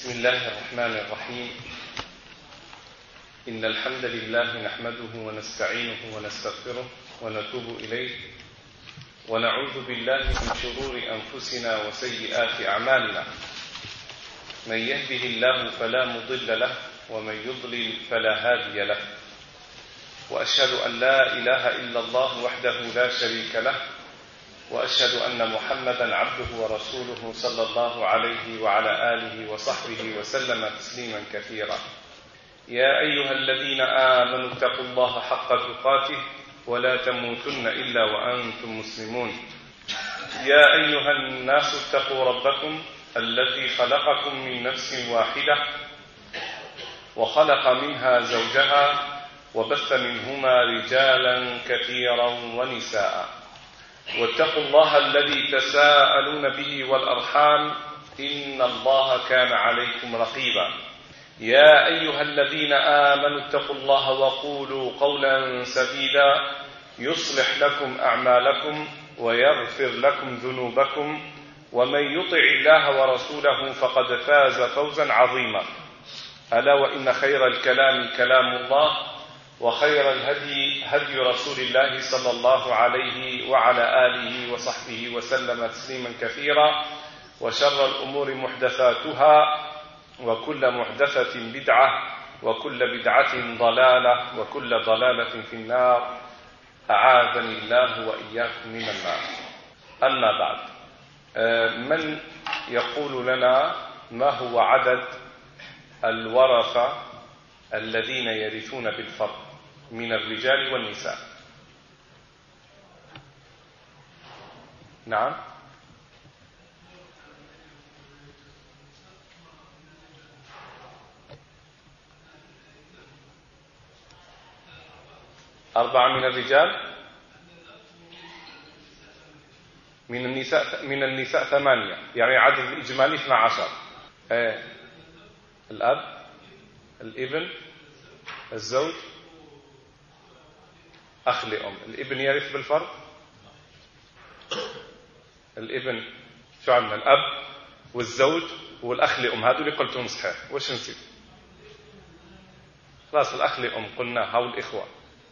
بسم الله الرحمن الرحيم. إن الحمد لله نحمده ونستعينه ونستغفره ونتوب إليه ونعوذ بالله من شرور أنفسنا وسيئات أعمالنا. من يهده الله فلا مضل له ومن يضلل فلا هادي له، وأشهد أن لا إله إلا الله وحده لا شريك له، وأشهد أن محمدا عبده ورسوله صلى الله عليه وعلى آله وصحبه وسلم تسليما كثيرا. يا أيها الذين آمنوا اتقوا الله حق تقاته ولا تموتن إلا وأنتم مسلمون. يا أيها الناس اتقوا ربكم الذي خلقكم من نفس واحدة وخلق منها زوجها وبث منهما رجالا كثيرا ونساء، واتقوا الله الذي تساءلون به والأرحام إن الله كان عليكم رقيبا. يا أيها الذين آمنوا اتقوا الله وقولوا قولا سديدا يصلح لكم أعمالكم ويغفر لكم ذنوبكم، ومن يطع الله ورسوله فقد فاز فوزا عظيما. ألا وإن خير الكلام كلام الله، وخير الهدي هدي رسول الله صلى الله عليه وعلى آله وصحبه وسلم تسليما كثيرا، وشر الأمور محدثاتها، وكل محدثة بدعة، وكل بدعة ضلالة، وكل ضلالة في النار، أعاذني الله وإياكم من النار. أما بعد، من يقول لنا ما هو عدد الورثة الذين يرثون بالفرض من الرجال والنساء؟ نعم، أربعة من الرجال، من النساء ثمانية، يعني عدد الإجمالي 12. الأب، الابن، الزوج، أخ لأم. الابن يرث بالفرض. الابن شو عندنا؟ الأب والزوج والأخ لأم، هذول اللي قلتهم صحيح. وش نسيت؟ خلاص، الأخ لأم قلنا، هاو الإخوة.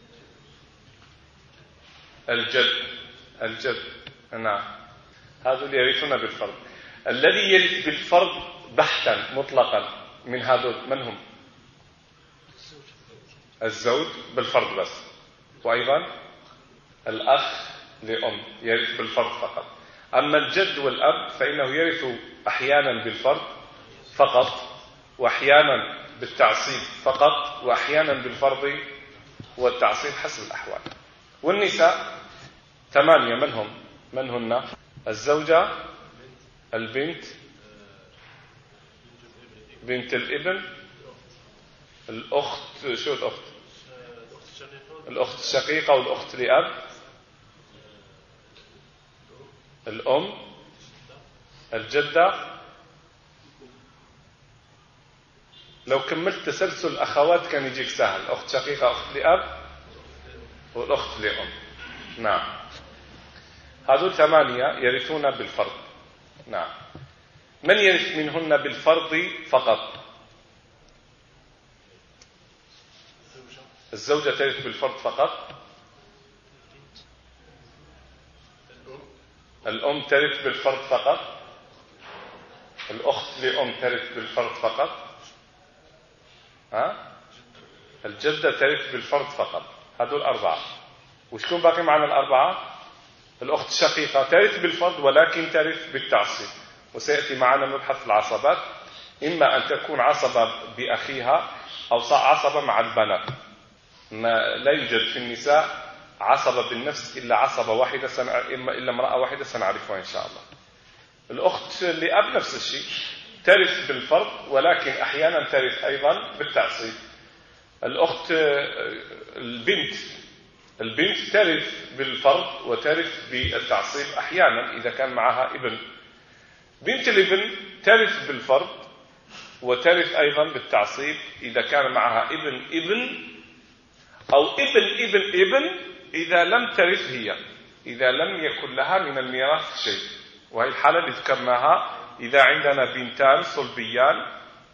الجد نعم، هذول يرثون بالفرض. الذي يرث بالفرض بحتا مطلقا من هذول من هم؟ الزوج بالفرض بس، وأيضا الأخ لأم يرث بالفرض فقط. أما الجد والأب فإنه يرث أحيانا بالفرض فقط، وأحيانا بالتعصيب فقط، وأحيانا بالفرض والتعصيب حسب الأحوال. والنساء 8. من هن؟ الزوجة، البنت، بنت الابن، الأخت، شو الأخت؟ الأخت الشقيقة والأخت لأب، الأم، الجدة. لو كملت تسلسل أخوات كان يجيك سهل، أخت شقيقة، أخت لأب، والأخت لأم. نعم، هذول 8 يرثون بالفرض. نعم. من يرث منهن بالفرض فقط؟ الزوجة ترث بالفرض فقط، الأم ترث بالفرض فقط، الأخت لأم ترث بالفرض فقط، الجدة ترث بالفرض فقط. هذول 4. وشكون باقي معنا الأربعة؟ الأخت الشقيقة ترث بالفرض ولكن ترث بالتعصيب، وسيأتي معنا مبحث العصبات، إما أن تكون عصبة بأخيها أو عصبة مع البنات. ما لا يوجد في النساء عصبة بالنفس إلا عصبة واحدة، إلا امرأة واحدة سنعرفها إن شاء الله. الأخت لأب نفس الشيء، ترث بالفرض ولكن أحيانا ترث أيضا بالتعصيب. الأخت البنت ترث بالفرض وترث بالتعصيب أحيانا إذا كان معها ابن. بنت الابن ترث بالفرض وترث أيضا بالتعصيب إذا كان معها ابن أو ابن إذا لم ترث هي، إذا لم يكن لها من الميراث شيء. وهي الحالة اللي ذكرناها إذا عندنا بنتان صلبيان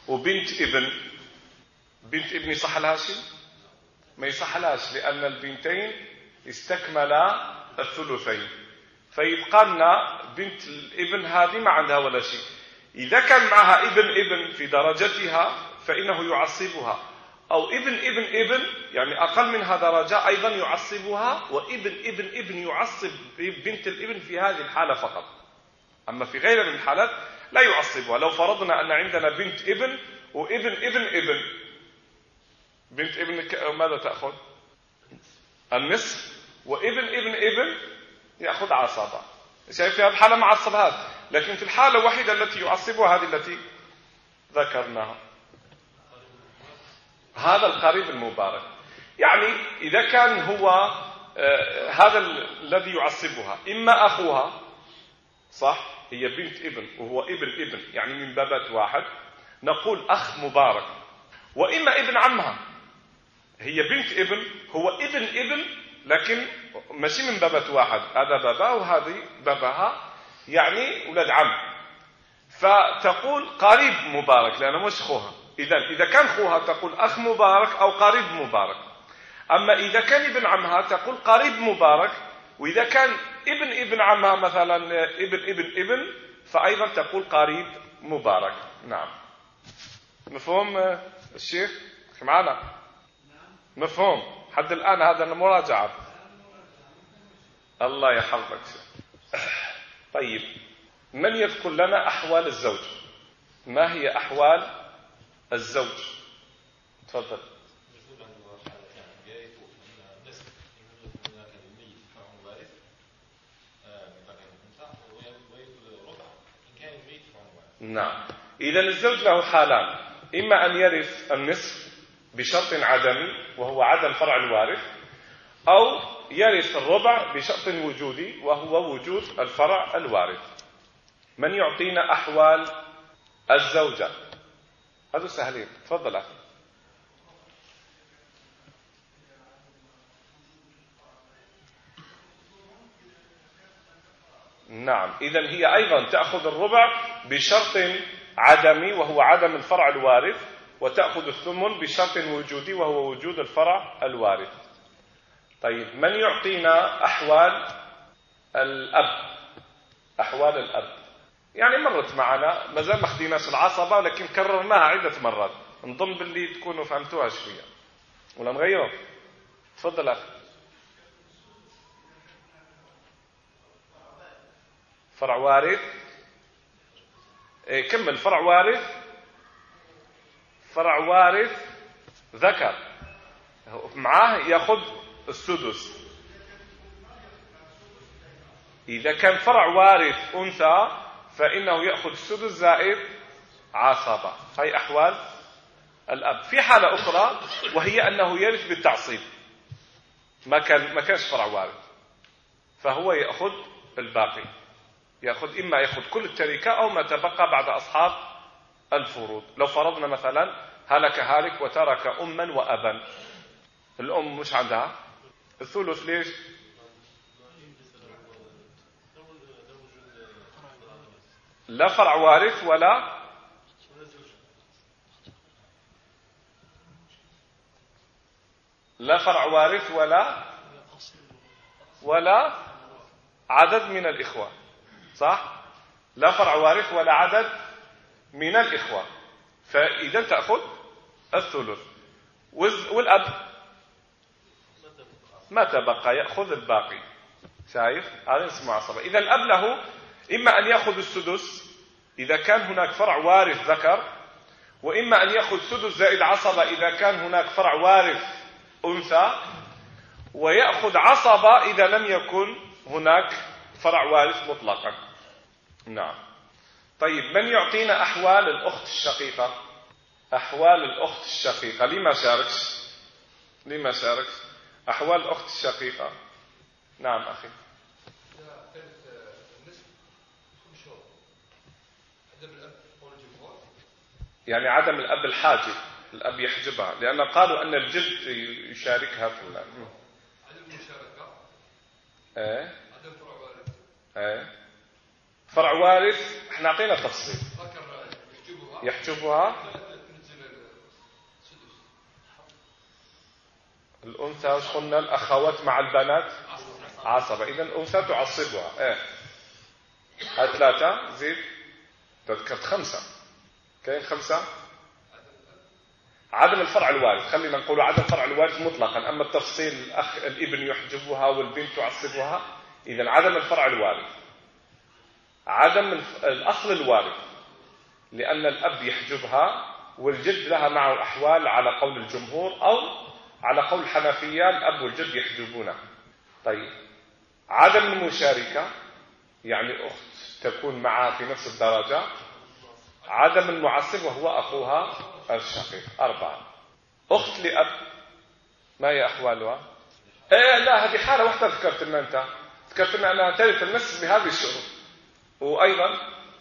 وبنت ابن، بنت ابن يصح لها شيء؟ ما يصح لهاش، لأن البنتين استكملا الثلثين، فيبقى لنا بنت الابن هذه ما عندها ولا شيء. إذا كان معها ابن في درجتها فإنه يعصبها، أو ابن يعني أقل منها درجة أيضا يعصبها، وابن يعصب بنت الابن في هذه الحالة فقط. أما في غير من الحالات لا يعصبها. لو فرضنا أن عندنا بنت ابن وابن بنت ابن ماذا تأخذ؟ النصف. وابن يأخذ عصبة. شايف في هذه الحالة معصبات، لكن في الحالة الوحيدة التي يعصبها هذه التي ذكرناها. هذا القريب المبارك. يعني إذا كان هو هذا الذي يعصبها إما أخوها، صح، هي بنت ابن وهو ابن يعني من بابات واحد، نقول أخ مبارك. وإما ابن عمها، هي بنت ابن هو ابن لكن ماشي من بابات واحد، هذا بابا وهذه باباها، يعني ولاد عم، فتقول قريب مبارك لأنه مش أخوها. إذا كان أخوها تقول أخ مبارك أو قريب مبارك. أما إذا كان ابن عمها تقول قريب مبارك. وإذا كان ابن عمها مثلا ابن فأيضا تقول قريب مبارك. نعم، مفهوم الشيخ معنا؟ مفهوم حد الآن؟ هذا المراجعة. الله يحفظك. طيب، من يذكر لنا أحوال الزوج؟ ما هي أحوال الزوج؟ تفضل. نعم، إذا الزوج له حالان: إما أن يرث النصف بشرط عدمي وهو عدم فرع الوارث، أو يرث الربع بشرط وجودي وهو وجود الفرع الوارث. من يعطينا أحوال الزوجة؟ هذا سهلين، تفضل أخي. نعم، إذن هي أيضا تأخذ الربع بشرط عدمي وهو عدم الفرع الوارث، وتأخذ الثمن بشرط وجودي وهو وجود الفرع الوارث. طيب، من يعطينا أحوال الأب؟ أحوال الأب يعني مرت معنا، ما زال ما خديناش العصبة لكن كررناها عدة مرات، نظن باللي تكونوا فهمتوها شوية ولا نغيره. تفضل أخي. فرع وارث، كمل. فرع وارث ذكر معاه يأخذ السدس. إذا كان فرع وارث أنثى فإنه يأخذ السدس زائد عصبة. هاي أحوال الأب. في حالة أخرى وهي أنه يرث بالتعصيب، ما كانش فرع وارث، فهو يأخذ الباقي، إما يأخذ كل التركة أو ما تبقى بعد أصحاب الفروض. لو فرضنا مثلا هلك هالك وترك أما وأبا، الأم مش عندها الثلث. ليش؟ لا فرع وارث ولا عدد من الإخوة، صح؟ لا فرع وارث ولا عدد من الإخوة، فإذا تأخذ الثلث. والأب ما تبقى يأخذ الباقي. شايف؟ هذا اسمه عصبة. إذا الأب له إما أن يأخذ السدس إذا كان هناك فرع وارث ذكر، وإما أن يأخذ سدس زائد عصبة إذا كان هناك فرع وارث أنثى، ويأخذ عصبة إذا لم يكن هناك فرع وارث مطلقا. نعم. طيب، من يعطينا أحوال الأخت الشقيقة؟ أحوال الأخت الشقيقة. لما شاركش أحوال الأخت الشقيقة؟ نعم أخي. يعني عدم الأب الحاجب، الأب يحجبها، لأن قالوا أن الجد يشاركها في عدم المشاركة. عدم فرع وارث. فرع وارث احنا اعطينا تفصيل. يحجبها الأنثى وش قلنا؟ الأخوات مع البنات عصبة، إذا الأنثى تعصبها. هاي 3 زيد، تذكرت 5. كاين 5. عدم الفرع الوارث، خلينا نقول عدم الفرع الوارث مطلقا، أما التفصيل الابن يحجبها والبنت تعصبها. إذا عدم الفرع الوارث، عدم الأصل الوارث، لأن الأب يحجبها والجد لها معه أحوال على قول الجمهور، أو على قول الحنفية الأب والجد يحجبونها. طيب، عدم المشاركة، يعني أخت تكون معها في نفس الدرجة. عدم المعصب وهو أخوها الشقيق. 4. أخت لأب، ما هي أحوالها؟ لا، هذه حالة واحدة ذكرت لنا أنت، ذكرت لنا أنها ترث النصف بهذه الشروط. وأيضا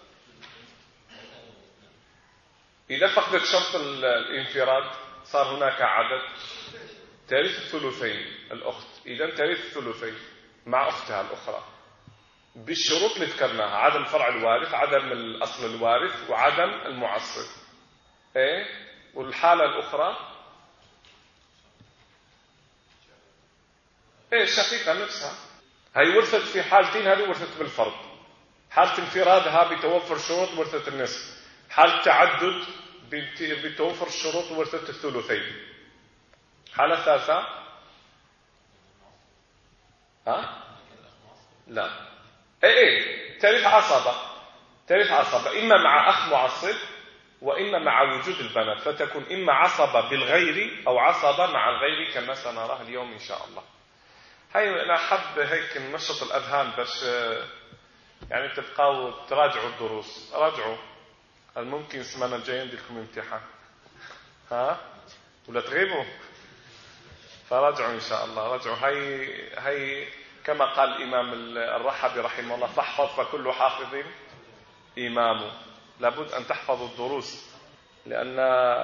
إذا فقدت شرط الانفراد صار هناك عدد، ترث الثلثين الأخت، إذا ترث الثلثين مع أختها الأخرى بالشروط اللي ذكرناها: عدم فرع الوارث، عدم الأصل الوارث، وعدم المعصب. والحالة الأخرى الشقيقة نفسها، هي ورثت في حالتين، هذه ورثت بالفرض. حالة انفرادها بتوفر شروط ورثت النصف، حالة تعدد بتوفر الشروط ورثت الثلثين. حالة ثالثة لا، ترث عصبة، ترث عصبة، إما مع أخ معصب وإما مع وجود البنات، فتكون إما عصبة بالغير أو عصبة مع الغير كما سنراه اليوم إن شاء الله. هاي أنا حب هيك ننشط الأذهان باش يعني تبقوا تراجعوا الدروس. راجعوا، الممكن السمانة الجاية نديركم امتحان، ولا تغيبوا، فراجعوا إن شاء الله. راجعوا. هاي كما قال الإمام الرحبي رحمه الله: فاحفظ فكل حافظ إمامه. لابد أن تحفظوا الدروس، لأن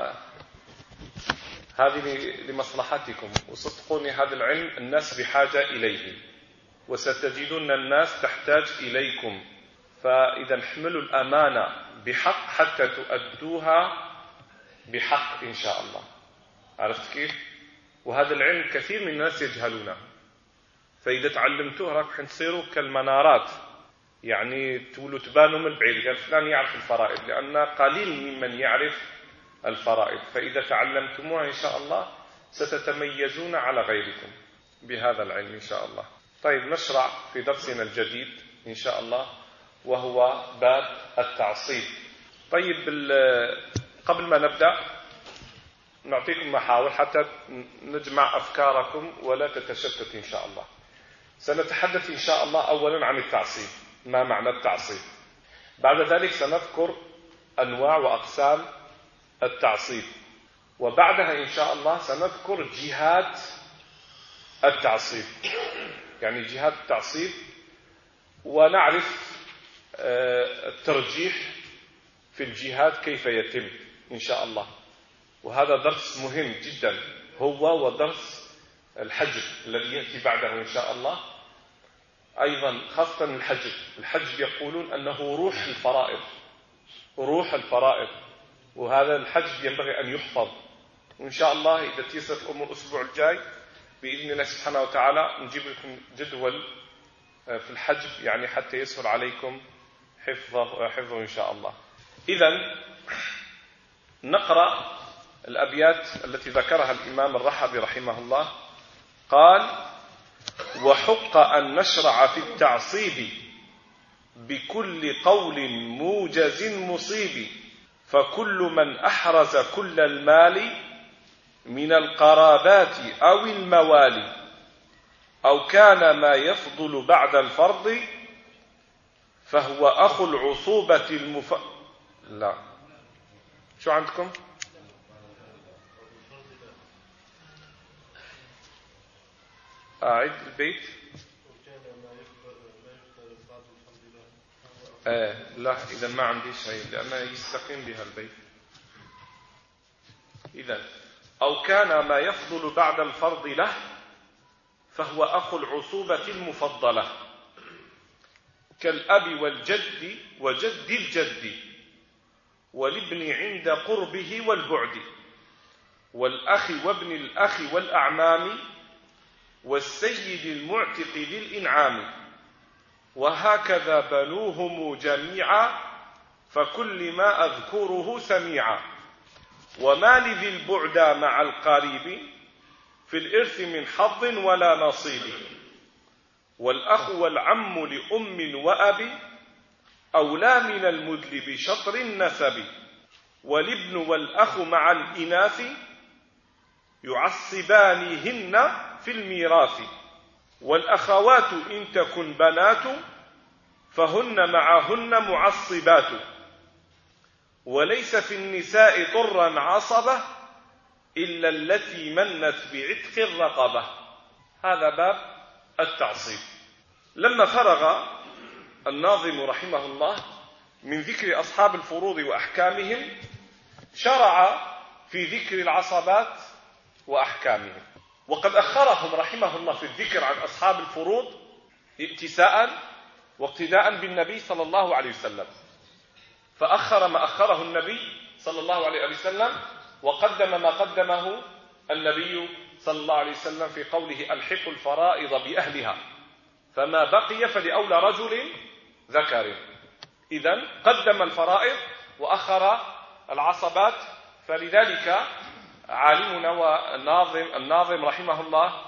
هذه لمصلحتكم. وصدقوني هذا العلم الناس بحاجة إليه، وستجدون الناس تحتاج إليكم. فإذا احملوا الأمانة بحق حتى تؤدوها بحق إن شاء الله. عرفت كيف؟ وهذا العلم كثير من الناس يجهلونه، فإذا تعلمتوه راح تصيروا كالمنارات، يعني تقولوا تبانوا من بعيد، قال فلان يعرف الفرائض، لأن قليل ممن يعرف الفرائض. فإذا تعلمتموها إن شاء الله ستتميزون على غيركم بهذا العلم إن شاء الله. طيب، نشرع في درسنا الجديد إن شاء الله، وهو باب التعصيب. طيب، قبل ما نبدأ نعطيكم محاور حتى نجمع أفكاركم ولا تتشتت إن شاء الله. سنتحدث إن شاء الله أولا عن التعصيب، ما معنى التعصيب. بعد ذلك سنذكر أنواع وأقسام التعصيب، وبعدها إن شاء الله سنذكر جهات التعصيب، يعني جهات التعصيب، ونعرف الترجيح في الجهات كيف يتم إن شاء الله. وهذا درس مهم جدا، هو ودرس الحجب الذي يأتي بعده إن شاء الله. أيضا خاصة الحجب يقولون أنه روح الفرائض، روح الفرائض، وهذا الحجب ينبغي أن يحفظ. وإن شاء الله إذا تيسرت الأمور الأسبوع الجاي بإذن الله سبحانه وتعالى نجيب لكم جدول في الحجب، يعني حتى يسهل عليكم حفظه إن شاء الله. إذن نقرأ الأبيات التي ذكرها الإمام الرحبي رحمه الله. قال: وحق أن نشرع في التعصيب بكل قول موجز مصيب، فكل من أحرز كل المال من القرابات أو الموالي، أو كان ما يفضل بعد الفرض، فهو أخو العصوبة لا، شو عندكم؟ أعيد البيت. لا، إذا ما عندي شيء، لأنه يستقيم بها البيت. إذا أو كان ما يفضل بعد الفرض له، فهو أخو العصوبة المفضلة، كالأب والجد وجد الجد، والابن عند قربه والبعد، والأخ وابن الأخ والأعمام، والسيد المعتق ذي الإنعام، وهكذا بنوهم جميعا، فكل ما أذكره سميعا. وما لذي البعد مع القريب في الإرث من حظ ولا نصيب، والأخ والعم لأم وأب أولى من المدل بشطر النسب، والابن والأخ مع الإناث يعصبانهن في الميراث، والأخوات إن تكن بنات فهن معهن معصبات، وليس في النساء طرا عصبة إلا التي منت بعتق الرقبة. هذا باب التعصيب. لما فرغ الناظم رحمه الله من ذكر أصحاب الفروض وأحكامهم، شرع في ذكر العصبات وأحكامهم، وقد أخرهم رحمه الله في الذكر عن أصحاب الفروض ائتساء واقتداء بالنبي صلى الله عليه وسلم، فأخر ما أخره النبي صلى الله عليه وسلم، وقدم ما قدمه النبي صلى الله عليه وسلم في قوله ألحقوا الفرائض بأهلها فما بقي فلأولى رجل ذكر. إذن قدم الفرائض وأخر العصبات. فلذلك عالمنا والناظم رحمه الله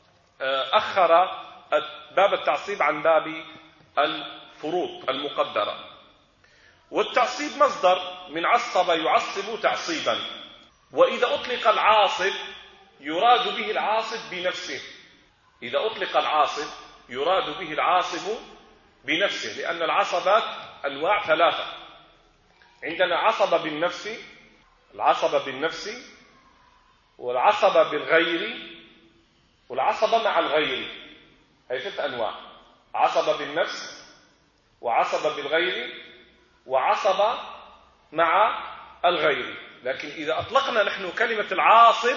أخر باب التعصيب عن باب الفروض المقدرة. والتعصيب مصدر من عصب يعصب تعصيبا، وإذا أطلق العاصب يراد به العاصب بنفسه. إذا أطلق العاصب يراد به العاصب بنفسه، لأن العصبات أنواع ثلاثة. عندنا عصب بالنفس، العصب بالنفس، والعصب بالغير، والعصب مع الغير. هي ثلاث أنواع: عصب بالنفس، وعصب بالغير، وعصب مع الغير. لكن إذا أطلقنا نحن كلمة العاصب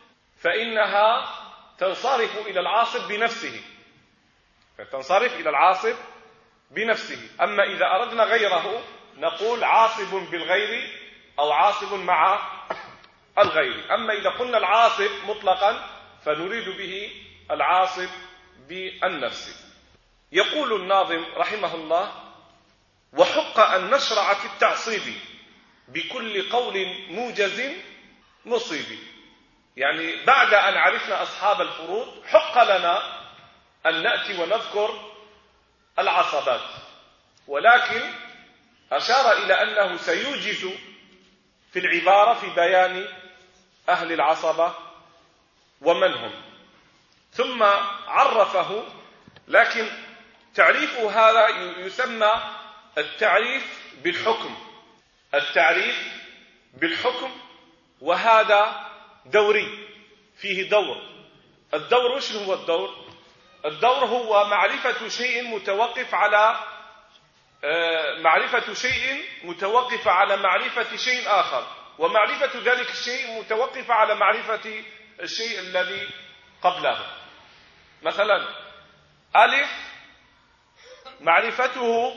فإنها تنصرف إلى العاصب بنفسه، فتنصرف إلى العاصب بنفسه. أما إذا أردنا غيره نقول عاصب بالغير أو عاصب مع الغير. أما إذا قلنا العاصب مطلقا فنريد به العاصب بالنفس. يقول الناظم رحمه الله: وحق أن نشرع في التعصيب بكل قول موجز مصيب. يعني بعد أن عرفنا أصحاب الفروض حق لنا أن نأتي ونذكر العصبات، ولكن أشار إلى أنه سيوجز في العبارة في بيان أهل العصبة ومن هم، ثم عرفه. لكن تعريف هذا يسمى التعريف بالحكم، التعريف بالحكم، وهذا دوري، فيه دور. الدور وش هو الدور؟ الدور هو معرفة شيء متوقف على معرفة شيء آخر، ومعرفة ذلك الشيء متوقفة على معرفة الشيء الذي قبله. مثلا ألف معرفته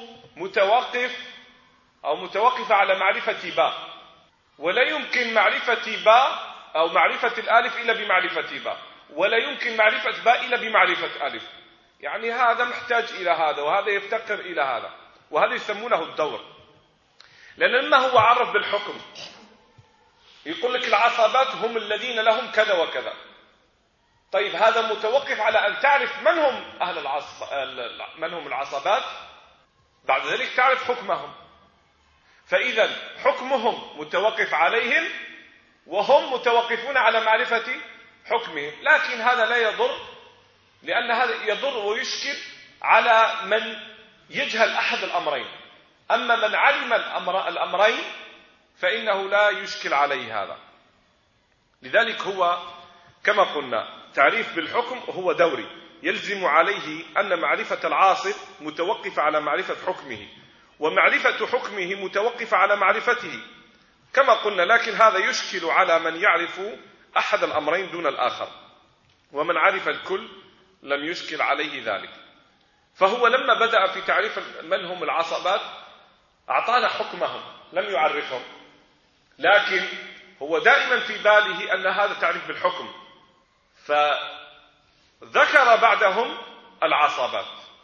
متوقفة على معرفة باء، ولا يمكن معرفة باء أو معرفة الألف إلا بمعرفة باء، ولا يمكن معرفة باء إلا بمعرفة ألف. يعني هذا محتاج إلى هذا وهذا يفتقر إلى هذا، وهذا يسمونه الدور. لأن لما هو عرف بالحكم يقول لك العصبات هم الذين لهم كذا وكذا. طيب هذا متوقف على أن تعرف من هم من هم العصبات، بعد ذلك تعرف حكمهم. فإذا حكمهم متوقف عليهم وهم متوقفون على معرفة حكمهم. لكن هذا لا يضر، لأن هذا يضر ويشكل على من يجهل أحد الأمرين. أما من علم الأمرين فإنه لا يشكل عليه هذا. لذلك هو كما قلنا تعريف بالحكم هو دوري، يلزم عليه أن معرفة العاصب متوقفة على معرفة حكمه، ومعرفة حكمه متوقفة على معرفته كما قلنا. لكن هذا يشكل على من يعرف أحد الأمرين دون الآخر، ومن عرف الكل لم يشكل عليه ذلك. فهو لما بدأ في تعريف من هم العصبات أعطانا حكمهم، لم يعرفهم، لكن هو دائما في باله أن هذا تعريف بالحكم. ذكر بعدهم العصبات،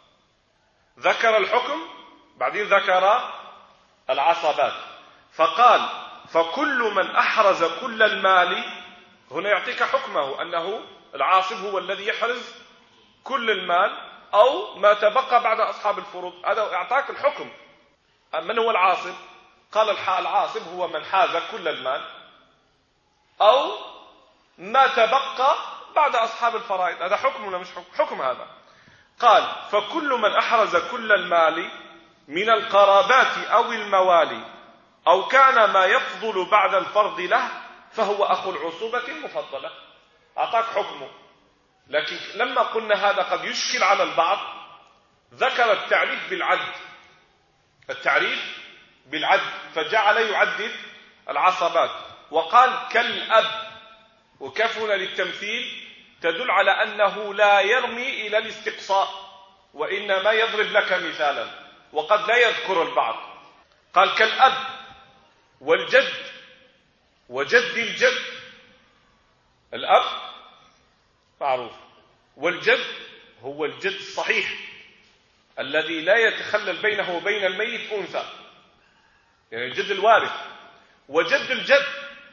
ذكر الحكم بعدين ذكر العصبات، فقال فكل من أحرز كل المال. هنا يعطيك حكمه أنه العاصب هو الذي يحرز كل المال أو ما تبقى بعد أصحاب الفروض. هذا أعطاك الحكم. من هو العاصب؟ قال العاصب هو من حاز كل المال أو ما تبقى بعد أصحاب الفرائض. هذا حكم ولا مش حكم؟ هذا قال فكل من أحرز كل المال من القرابات أو الموالي أو كان ما يفضل بعد الفرض له فهو أخو العصوبة المفضلة. أعطاك حكمه. لكن لما قلنا هذا قد يشكل على البعض ذكر التعريف بالعد، التعريف بالعد، فجعل يعدد العصبات وقال كالأب، وكفنا للتمثيل تدل على أنه لا يرمي إلى الاستقصاء وإنما يضرب لك مثالا وقد لا يذكر البعض. قال كالأب والجد وجد الجد. الأب معروف، والجد هو الجد الصحيح الذي لا يتخلل بينه وبين الميت أنثى، يعني الجد الوارث. وجد الجد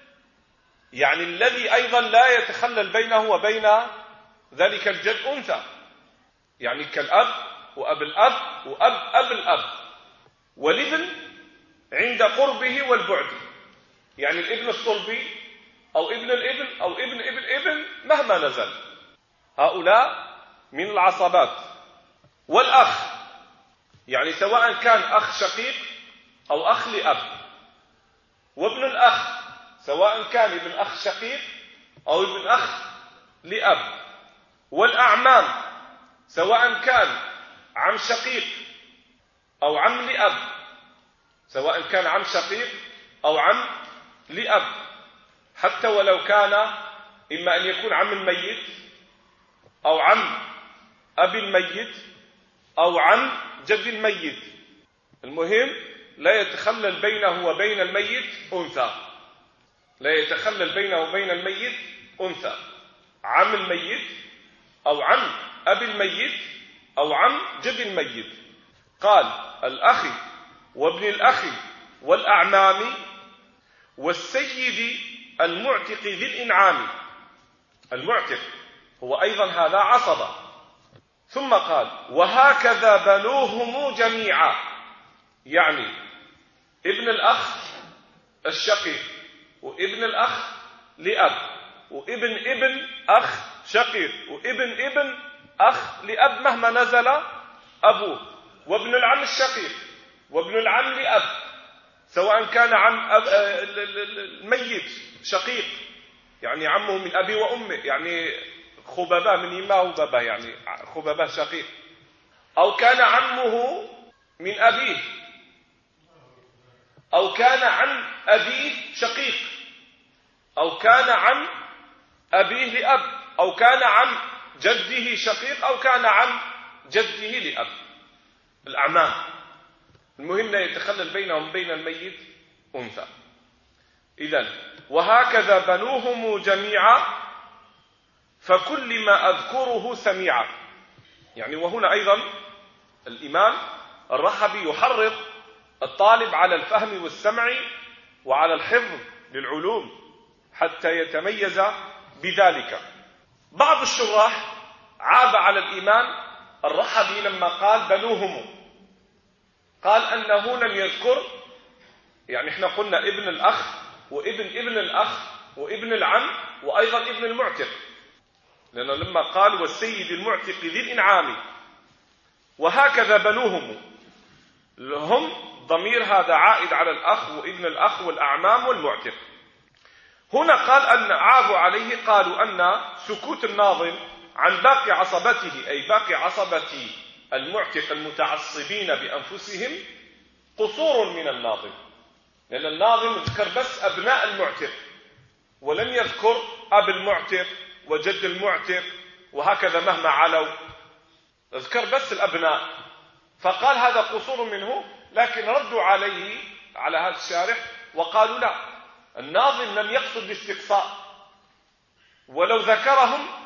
يعني الذي أيضا لا يتخلل بينه وبين ذلك الجد أنثى، يعني كالأب وأب الأب وأب أب الأب. والابن عند قربه والبعد، يعني الابن الصلبي أو ابن الابن أو ابن ابن ابن مهما نزل، هؤلاء من العصبات. والأخ يعني سواء كان أخ شقيق أو أخ لأب. وابن الأخ سواء كان ابن أخ شقيق أو ابن أخ لأب. والأعمام سواء كان عم شقيق أو عم لأب، سواء كان عم شقيق أو عم لأب، حتى ولو كان إما أن يكون عم الميت أو عم أبي الميت أو عم جد الميت. المهم لا يتخلل بينه وبين الميت أنثى، لا يتخلل بينه وبين الميت أنثى، عم الميت أو عم أبي الميت أو عم جد الميت. قال الأخ وابن الأخ والأعمام والسيد المعتق ذي الإنعام. المعتق هو أيضا هذا عصبة. ثم قال وهكذا بنوهم جميعا، يعني ابن الأخ الشقيق وابن الأخ لأب وابن ابن أخ شقيق وابن ابن أخ لأب مهما نزل أبوه، وابن العم الشقيق وابن العم لأب سواء كان عم الميت شقيق يعني عمه من أبي وأمه، يعني خبابة من يماه وبابا، يعني خبابة شقيق، أو كان عمه من أبيه أو كان عن أبيه شقيق أو كان عن أبيه لأب أو كان عن جده شقيق أو كان عن جده لأب. الأعمام المهم لا يتخلل بينهم بين الميت أنثى. إذن وهكذا بنوهم جميعا فكل ما أذكره سميعا. يعني وهنا أيضا الإمام الرحبي يحرض الطالب على الفهم والسمع وعلى الحفظ للعلوم حتى يتميز بذلك. بعض الشراح عاب على الإمام الرحبي لما قال بنوهم، قال أنه لم يذكر، يعني احنا قلنا ابن الأخ وابن ابن الأخ وابن العم وأيضا ابن المعتق، لأنه لما قال والسيد المعتق ذي الإنعام وهكذا بنوهم، هم ضمير هذا عائد على الأخ وابن الأخ والأعمام والمعتق. هنا قال أن عابوا عليه، قالوا أن سكوت الناظم عن باقي عصبته أي باقي عصبة المعتق المتعصبين بأنفسهم قصور من الناظم، لأن الناظم ذكر بس أبناء المعتق ولم يذكر أب المعتق وجد المعتق وهكذا مهما علوا، ذكر بس الأبناء، فقال هذا قصور منه. لكن ردوا عليه على هذا الشارح وقالوا لا، الناظم لم يقصد الاستقصاء، ولو ذكرهم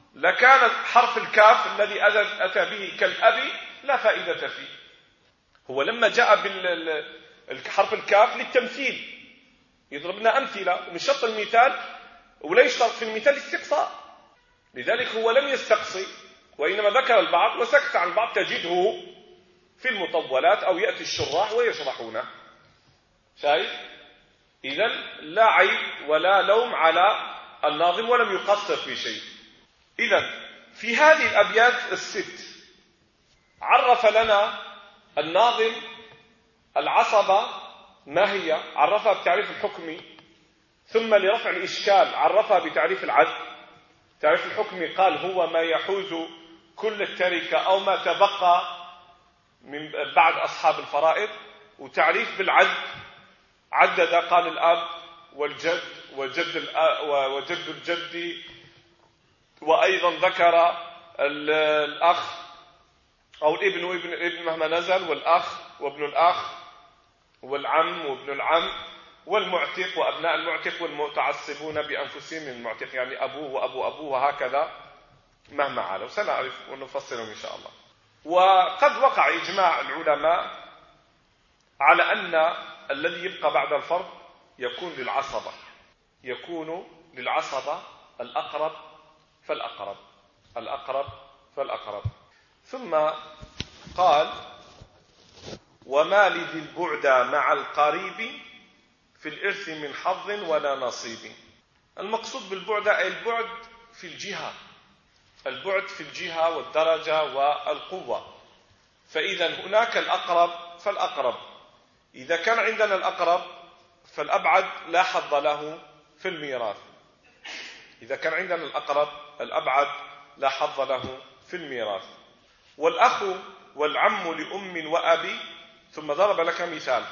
لكان حرف الكاف الذي أتى به كالأب لا فائدة فيه. هو لما جاء بالحرف الكاف للتمثيل، يضربنا أمثلة، ومن شرط المثال ولا يشترط في المثال الاستقصاء، لذلك هو لم يستقصي وإنما ذكر البعض وسكت عن البعض، تجده في المطولات أو يأتي الشراح ويشرحونه. شايف؟ إذن لا عيب ولا لوم على الناظم ولم يقصر في شيء. إذن في هذه الأبيات الست عرف لنا الناظم العصبة ما هي، عرفها بتعريف الحكمي، ثم لرفع الإشكال عرفها بتعريف العدل. تعريف الحكمي قال هو ما يحوز كل التركة أو ما تبقى من بعد أصحاب الفرائض. وتعريف بالعدل عدد، قال الأب والجد وجد الجد، وأيضا ذكر الأخ أو الابن وابن الابن مهما نزل، والأخ وابن الأخ، والعم وابن العم، والمعتق وأبناء المعتق، والمتعصبون بأنفسهم من المعتق، يعني أبوه وأبو أبوه وهكذا مهما علا، وسنعرف ونفصلهم إن شاء الله. وقد وقع إجماع العلماء على أن الذي يبقى بعد الفرض يكون للعصبة، يكون للعصبة الأقرب فالأقرب، الأقرب فالأقرب. ثم قال وما لذي البعد مع القريب في الإرث من حظ ولا نصيب. المقصود بالبعد أي البعد في الجهة، البعد في الجهة والدرجة والقوة. فإذا هناك الأقرب فالأقرب، إذا كان عندنا الأقرب فالأبعد لا حظ له في الميراث، إذا كان عندنا الأقرب الأبعد لا حظ له في الميراث. والأخ والعم لأم وأبي، ثم ضرب لك مثال،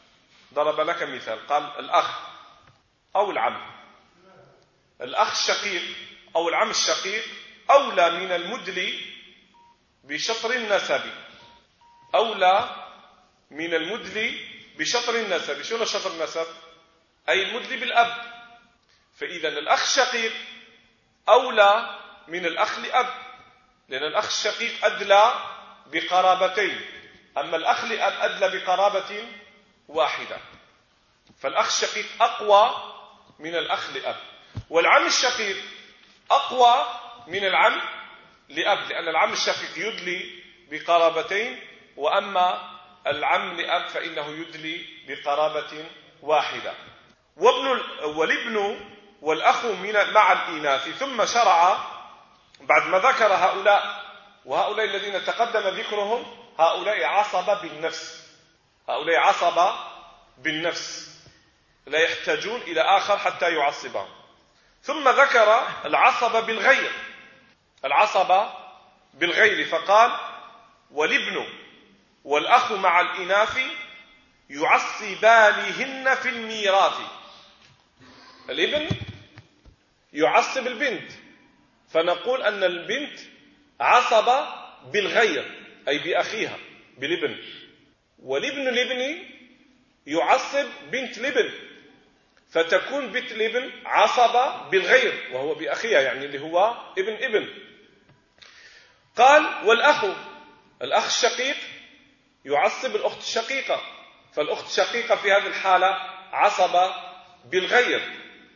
قال الأخ أو العم، الأخ الشقيق أو العم الشقيق أولى من المدلي بشطر النسب، أولى من المدلي بشطر النسب. شنو شطر النسب؟ أي المدلي بالأب. فإذا الأخ الشقيق أولى من الأخ لأب، لأن الأخ الشقيق أدلى بقرابتين، أما الأخ لأب أدلى بقرابة واحدة. فالأخ الشقيق أقوى من الأخ لأب. والعم الشقيق أقوى من العم لأب، لأن العم الشقيق يدلي بقرابتين، وأما العم لأب فإنه يدلي بقرابة واحدة. والابن والأخ مع الإناث. ثم شرع بعد ما ذكر هؤلاء، وهؤلاء الذين تقدم ذكرهم هؤلاء عصبة بالنفس، هؤلاء عصبة بالنفس لا يحتاجون إلى آخر حتى يعصبهم. ثم ذكر العصبة بالغير، العصبة بالغير، فقال والابن والأخ مع الإناث يعصبانهن في الميراث. الابن يعصب البنت، فنقول أن البنت عصبة بالغير أي بأخيها بالابن. والابن الابن يعصب بنت الابن، فتكون بنت الابن عصبة بالغير وهو بأخيها، يعني اللي هو ابن. قال والأخ، الأخ الشقيق يعصب الأخت الشقيقة، فالأخت الشقيقة في هذه الحالة عصبة بالغير.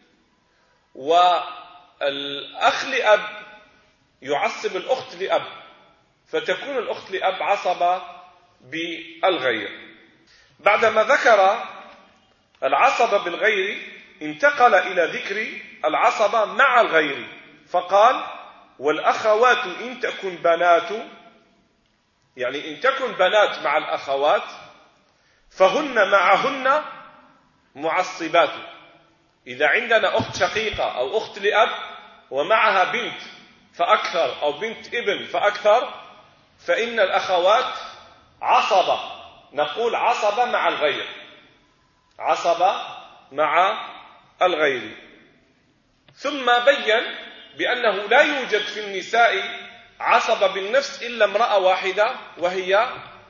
والأخ لأب يعصب الأخت لأب، فتكون الأخت لأب عصبة بالغير. بعدما ذكر العصبة بالغير انتقل إلى ذكر العصبة مع الغير، فقال والأخوات إن تكن بنات، يعني إن تكن بنات مع الأخوات فهن معهن معصبات. إذا عندنا أخت شقيقة أو أخت لأب ومعها بنت فأكثر أو بنت ابن فأكثر، فإن الأخوات عصبة، نقول عصبة مع الغير، عصبة مع الغير. ثم بين بأنه لا يوجد في النساء عصبة بالنفس إلا امرأة واحدة وهي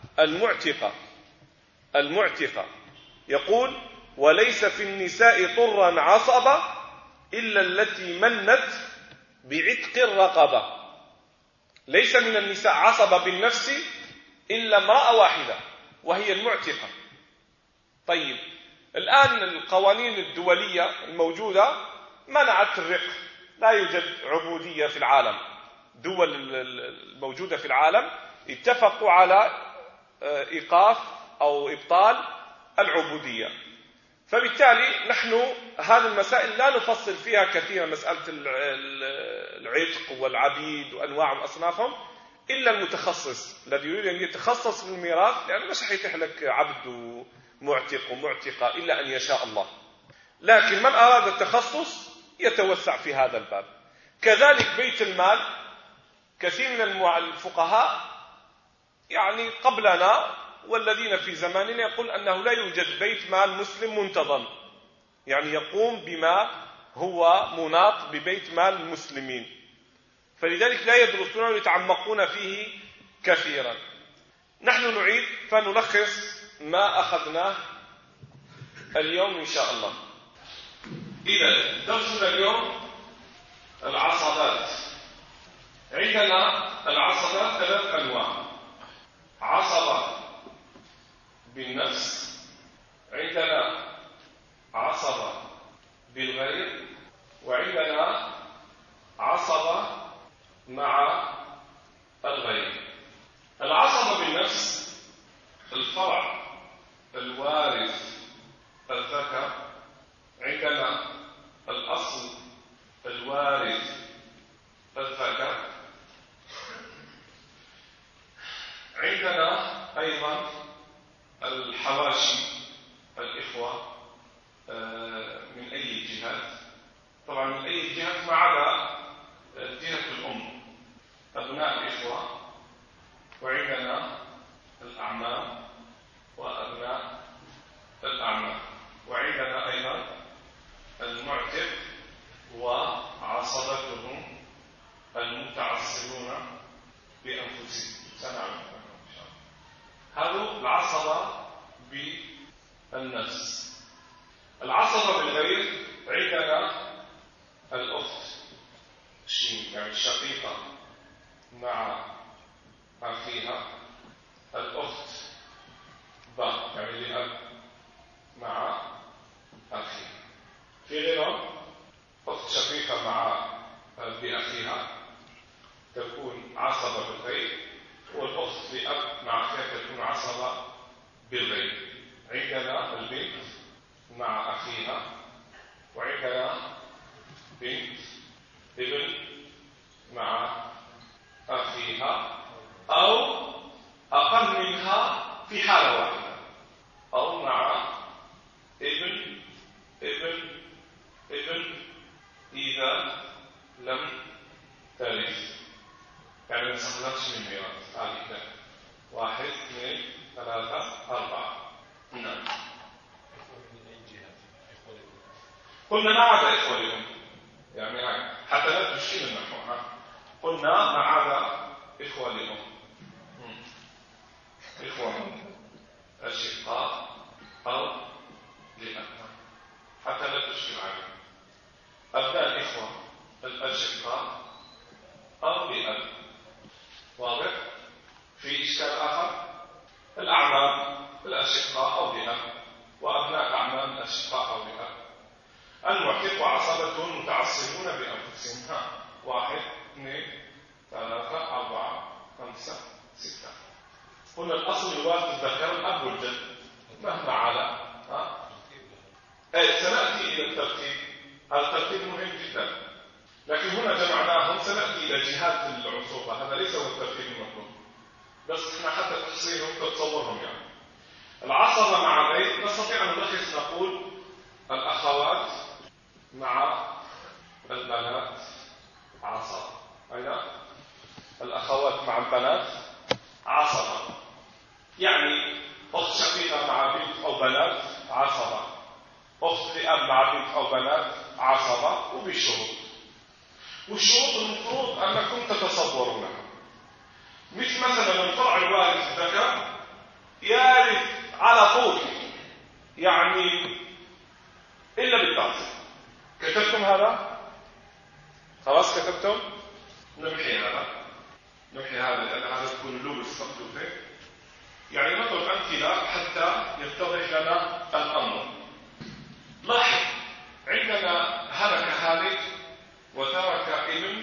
المعتقة. يقول وليس في النساء طرا عصبة إلا التي منت بعتق الرقبة. ليس من النساء عصبة بالنفس إلا امرأة واحدة وهي المعتقة. طيب الآن القوانين الدولية الموجودة منعت الرق، لا يوجد عبودية في العالم. دول الموجودة في العالم اتفقوا على إيقاف أو إبطال العبودية. فبالتالي نحن هذه المسائل لا نفصل فيها كثيرا، مسألة العتق والعبيد وأنواع وأصنافهم، إلا المتخصص الذي يريد أن يتخصص في الميراث، لأنه مش حيتيح لك عبد ومعتق ومعتقة إلا أن يشاء الله. لكن من أراد التخصص يتوسع في هذا الباب. كذلك بيت المال، كثير من الفقهاء يعني قبلنا والذين في زماننا يقول أنه لا يوجد بيت مال مسلم منتظم، يعني يقوم بما هو مناط ببيت مال المسلمين، فلذلك لا يدرسون ويتعمقون فيه كثيرا. نحن نعيد فنلخص ما أخذناه اليوم إن شاء الله. إذا درسنا اليوم العصبات. عندنا العصبات 3 أنواع: عصبة بالنفس، عندنا عصبة بالغير، وعندنا عصبة مع الغير. العصبة بالنفس الفرع الوارث الذكر، عندنا الأصل الوارث الذكر، عندنا أيضا الحواشي الإخوة من أي جهات، طبعا من أي جهات ما عدا جهة الأم، أبناء الإخوة، وعندنا الأعمام وأبناء الأعمام، وعندنا أيضا المعتق وعصبتهم المتعصبون بأنفسهم. سنعرف إن شاء الله. هذا العصبة بالنفس. العصبة بالغير عندنا الأخت يعني الشقيقة مع أخيها، الأخت يعني لأب مع أخيها. في غيرهم أخت شقيقة مع بأخيها تكون عصبة بالغير، والأخت لأب مع أخيها تكون عصبة بالغير. عندنا البنت مع أخيها، وعندنا بنت ابن مع أخيها، أو أقل منها في حالة واحدة، أو مع ابن إذا لم ترث، يعني ما سقطتش من الميراث. هذه كده 1 2 3 4. نعم. قلنا ما عدا إخوة لهم، يعني حتى لا تشكيل النحو. قلنا ما عدا إخوة لهم، إخوة أشقاء أو لأب، حتى لا تشكل عليهم. أبناء الإخوة الأشقاء أو لأب. واضح؟ في إشكال آخر؟ الأعمام الأشقاء أو لأب، وأبناء الأعمام الأشقاء أو لأب. المعتق وعصبته متعصبون بأنفسهم. 1 2 3 4 5 6. قلنا الأصل الوارث الذكر الأب والجد مهما على. سنأتي إلى الترتيب. الترتيب مهم جدا، لكن هنا جمعناهم. سنأتي إلى جهات العصوبة، هذا ليس هو الترتيب المطلوب، بس احنا حتى تحصيلهم تتصورهم. يعني العصبة مع غير نستطيع أن نلخص نقول الأخوات مع البنات عصبة. أين الأخوات مع البنات عصبة، يعني أخت شقيقة مع بنت أو بنات عصبة، أخت لأب مع بنت أو بنات عصبة، وبشروط. والشروط المفروض أنكم تتصورونها، مثل مثلا الفرع الوارث الذكر يرث على طول، يعني إلا بالتعصيب. كتبتم هذا؟ خلاص كتبتم؟ نمحي هذا لأن هذا تكون لوبس مكتوبة. يعني نضرب أمثلة حتى يتضح لنا الأمر. لاحظ عندنا هلك هالك وترك ابن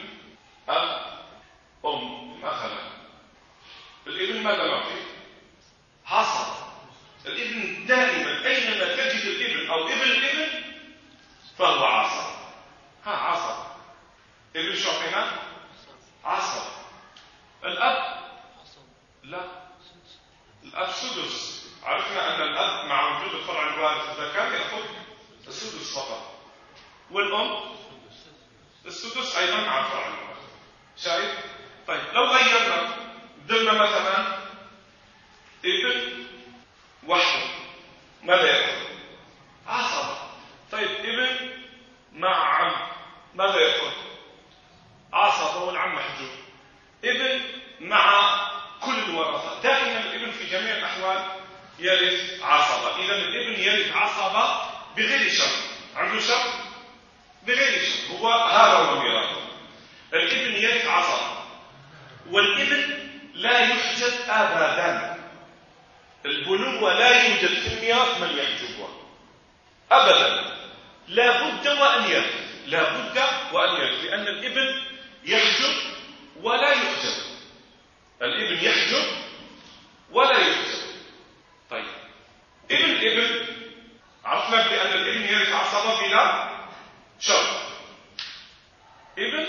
أم مثلا. الابن ماذا نعطي؟ عصب. الابن دائما أينما تجد الابن أو ابن الابن فهو عصب. عصب. ابن شو عطينا؟ عصب. الأب لا، الأب سدس. عرفنا أن الأب مع وجود الفرع الوارث الذكر يأخذ السدس فقط، والأم السدس أيضا مع الفرع الوارث. شايف؟ طيب لو غيرنا درنا مثلا ابن وحده ماذا يأخذ؟ عصبة. طيب ابن مع عم ماذا يأخذ؟ عصبة، والعم محجوب. ابن مع كل الورثة. دائما الابن في جميع الأحوال يرث عصبة. إذا الابن يرث عصبة بغير شرط. عنده شرط؟ بغير شرط. هذا هو ميراثه. الابن يرث عصبة، والابن لا يحجب أبدا. البنوة لا يوجد في الميراث من يحجبها أبدا. لا بد وأن يرث، لا بد وأن يرث، لأن الابن يحجب ولا يحجب. الابن يحجب ولا يحجب. طيب ابن عرفنا بأن الابن يرث عصبة بلا شرط. ابن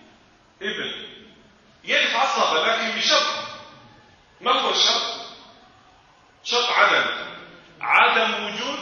يرث عصبة لكن بشرط. ما هو الشرط؟ شرط عدم وجود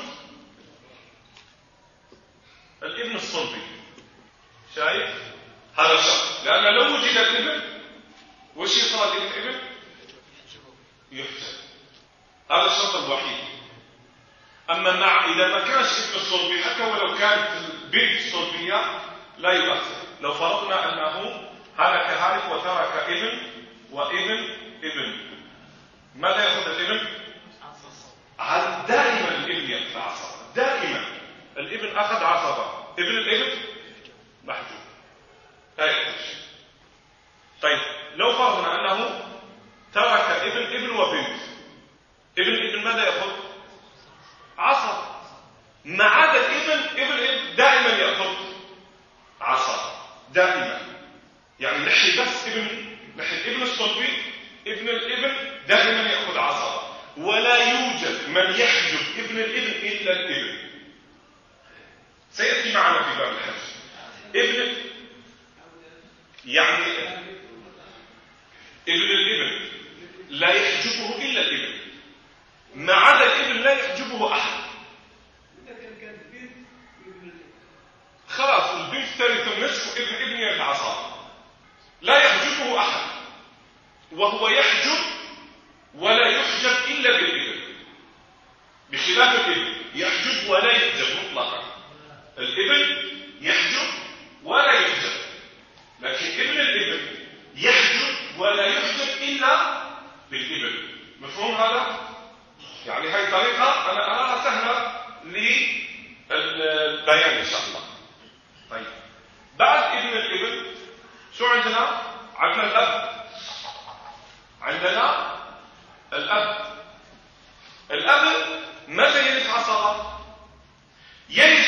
الابن الصلبي. شايف؟ هذا شرط. لأن لو وجد الابن وش يصير الابن؟ يحجب. هذا الشرط الوحيد. أما إذا ما كانش ابن الصلبي حتى ولو كانت البنت الصلبية لا يؤثر. لو فرضنا أنه هلك هالك وترك ابن وابن، ماذا يأخذ الابن؟ دائما الابن يأخذ عصبة. دائما الابن أخذ عصبة. ابن الابن محجوب. لا يأخذ شيء. طيب لو فرضنا أنه ترك ابن وبنت، ابن ماذا يأخذ؟ عصبة. ما عدا ابن دائما يأخذ عصبة دائما. يعني نحي بس ابن الصلبي، ابن الابن دائما يأخذ عصبة. ولا يوجد من يحجب ابن الابن إلا الابن. سيأتي معنا في باب الحج. يعني ابن الابن لا يحجبه إلا الابن. ما عدا الابن لا يحجبه أحد. خلاص البنت ترث النصف، ابن يرث عصبة. لا يحجبه أحد، وهو يحجب ولا يحجب إلا بالابن. بخلاف الابن يحجب ولا يحجب مطلقا. الابن يحجب ولا يحجب، لكن ابن الابن يحجب ولا يحجب إلا بالابن. مفهوم هذا؟ يعني هاي طريقة أنا أراها سهلة للبيان إن شاء الله. طيب بعد ابن الابن شو عندنا؟ عندنا الأب. الأب متى يرث عصبة؟ يرث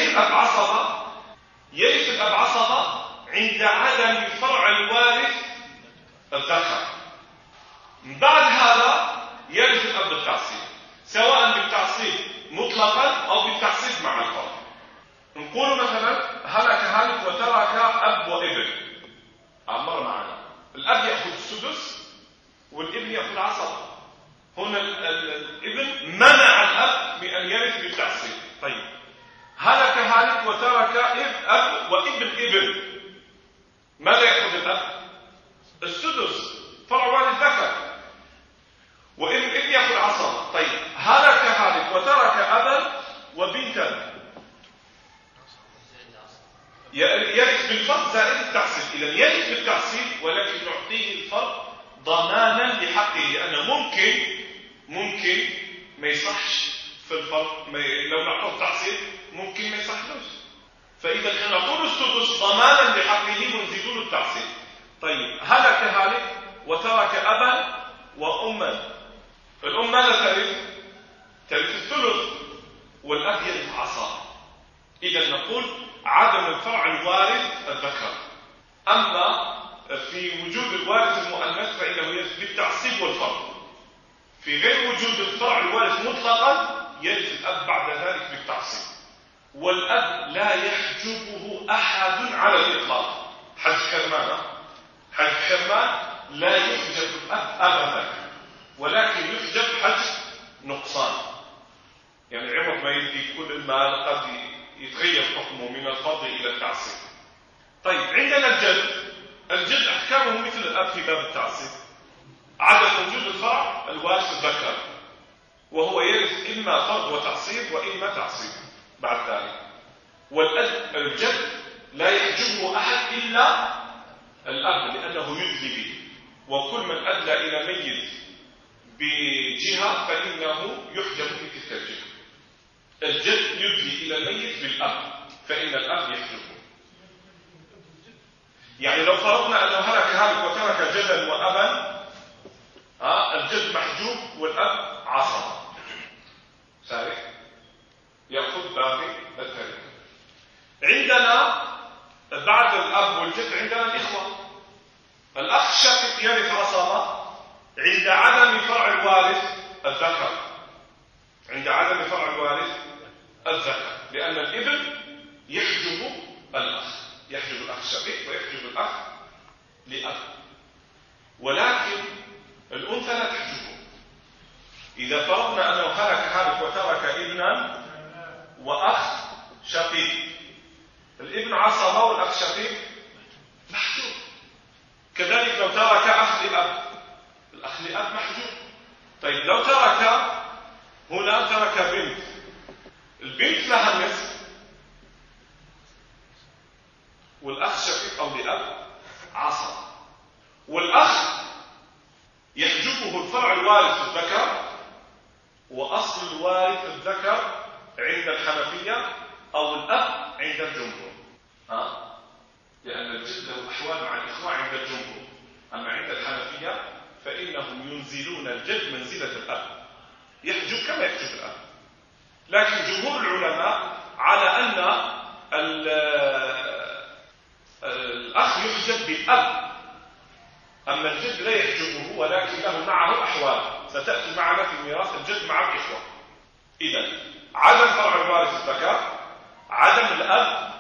الأب عصبة عند عدم فرع الوارث الذكر. بعد هذا يرث الأب بالتعصيب، سواء بالتعصيب مطلقا أو بالتعصيب مع الفرع. نقول مثلا هلك هالك وترك أب وابن. مر معنا الأب يأخذ السدس والابن يأخذ عصبة. هنا الابن منع الأب بأن يرث بالتعصيب. طيب هلك هالك وترك أب وابن، ماذا يأخذ الأب؟ السدس، فرع والد ذكر، وابن يأخذ عصبة. طيب هلك هالك وترك أبا وبنتا، يرث بالفرض زائد التعصيب. إذا يرث بالتعصيب ولكن نعطيه الفرض ضمانا لحقه، لأنه ممكن ما يصحش في الفرض. لو نعطوه التعصيب ممكن ما يصحلوش. فإذا كان نعطوه السدس ضمانا لحقه ونزيدوا له التعصيب. طيب هلك هالك وترك أبا وأما، الأم ماذا ترث؟ ترث الثلث، والأب يرث عصا. إذا نقول عدم الفرع الوارث الذكر. أما في وجود الوارث المؤنث فإنه يرث بالتعصيب والفرع. في غير وجود الفرع الوارث مطلقا يرث الأب بعد ذلك بالتعصيب. والأب لا يحجبه أحد على الإطلاق. حج حرمان لا يحجب الأب أبدا، ولكن يحجب حج نقصان. يعني عوض ما يدي كل المال قد يتغير حكمه من الفرض إلى التعصيب. طيب عندنا الجد أحكامه مثل الأب في باب التعصيب، عدم وجود الفرع الوارث الذكر، وهو يرث إما فرض وتعصيب وإما تعصيب بعد ذلك. والجد لا يحجبه أحد إلا الأب لأنه يدلي به، وكل من أدلى إلى ميت بجهة فإنه يحجب في تلك الجهة. الجد يدلي إلى الميت بالأب فإن الأب يحجبه. يعني لو فرضنا أنه هلك وترك جدا وأبا، الجد محجوب والأب عصب سارق يأخذ باقي التركة. عندنا بعد الأب والجد عندنا الإخوة. الأخ الشقيق يرث عصبة عند عدم فرع الوارث الذكر، عند عدم فرع الوارث الذكر، لأن الابن يحجب الأخ، يحجب الأخ الشقيق ويحجب الأخ لأب، ولكن الأنثى لا تحجبه. إذا فرضنا أنه هلك وترك ابنا وأخ شقيق، الابن عصبة والأخ شقيق محجوب. كذلك لو ترك أخ لأب، الأخ لأب محجوب. طيب لو ترك بنت، البنت لها النصف والأخ شقيق أو لأب عصبة، والأخ يحجبه الفرع الوارث الذكر، وأصل الوارث الذكر عند الحنفية أو الأب عند الجمهور، لأن الجد له أحوال مع الإخوة عند الجمهور. أما عند الحنفية فإنهم ينزلون الجد منزلة الأب، يحجب كما يحجب الأب. لكن جمهور العلماء على أن الأخ يحجب بالأب، أما الجد لا يحجبه ولكن له معه أحوال ستأتي معنا في ميراث الجد مع الإخوة. إذن عدم فرع الوارث الذكر، عدم الأب،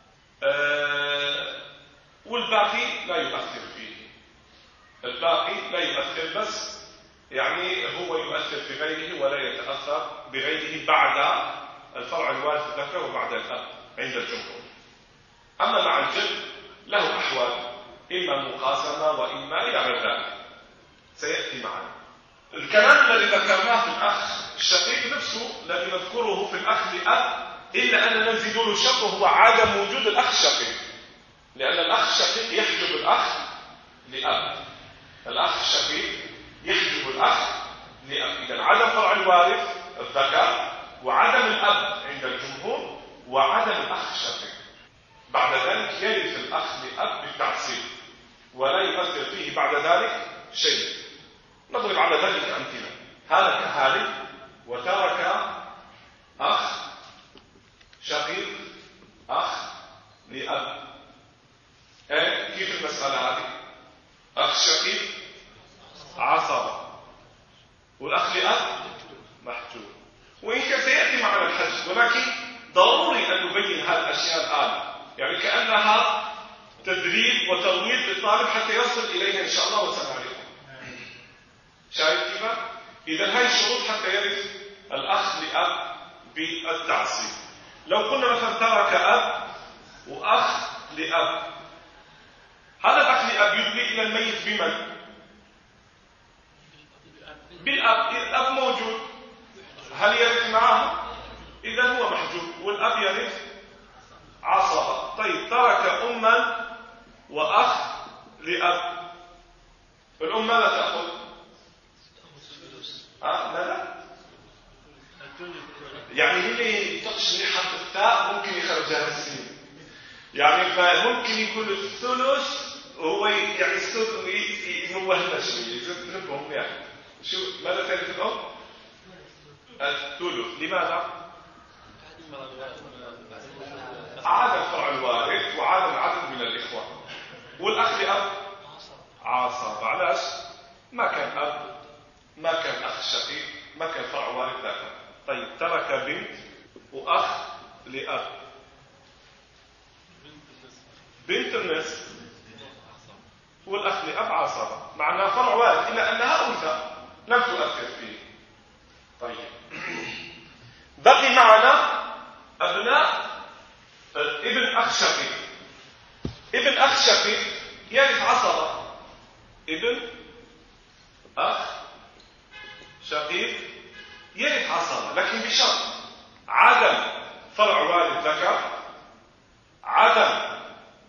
والباقي لا يؤثر فيه. الباقي لا يؤثر، بس يعني هو يؤثر في غيره ولا يتأثر بغيره بعد الفرع الوارث الذكر وبعد الأب عند الجمهور. أما مع الجد له أحوال، إما مقاسمة وإما إلى غير ذلك سيأتي معنا. الكلام الذي ذكرناه في الأخ الشقيق نفسه الذي نذكره في الأخ لأب، إلا أننا نزيد له شرط وهو عدم وجود الأخ الشقيق، لأن الأخ الشقيق يحجب الأخ لأب، الأخ الشقيق يحجب الأخ لأب. إذن عدم فرع الوارث الذكر وعدم الأب عند الجمهور وعدم الأخ الشقيق. بعد ذلك يرث الأخ لأب بالتعصيب ولا يؤثر فيه بعد ذلك شيء. نضرب على ذلك أمثلة. هلك وترك أخ شقيق أخ لأب. كيف المسألة هذه؟ أخ شقيق عصبة والأخ لأب محجوب، وإن كان سيأتي معنا الحج، ولكن ضروري أن نبين هذه الأشياء الآن، يعني كأنها تدريب وترويض للطالب حتى يصل إليها إن شاء الله وسنعرفها. شايف كيف؟ إذا هاي الشروط حتى يرث الأخ لأب بالتعصيب. لو قلنا مثلا ترك أب وأخ لأب، هذا الأخ لأب يدلي إلى الميت بمن؟ بالأب. الأب موجود، هل يرث معه؟ إذا هو محجوب، والأب يرث عصبة. طيب ترك أما وأخ لأب، الأم ماذا تأخذ؟ لا يعني اللي تقصد حرف التاء ممكن يخرجها السين، يعني فممكن يكون الثلث هو يعني يستوى ينوهنا شوية ينبهم يعني. شو ماذا ثالث الأم؟ الثلث. لماذا؟ عدم فرع الوارث وعدم عدد من الإخوة. والأخ لأب عصبة. علاش؟ ما كان أب، ما كان أخ شقيق، ما كان فرع وارث ذاك. طيب ترك بنت وأخ لأب. بنت النصف والأخ لأب عصبة، معناها فرع وارث إلا أنها أنثى لم تؤثر فيه. طيب بقي معنا أبناء ابن أخ شقيق. ابن أخ شقيق يرث عصبة. ابن أخ شقيق يرث عصبة، لكن بشرط عدم فرع والد ذكر، عدم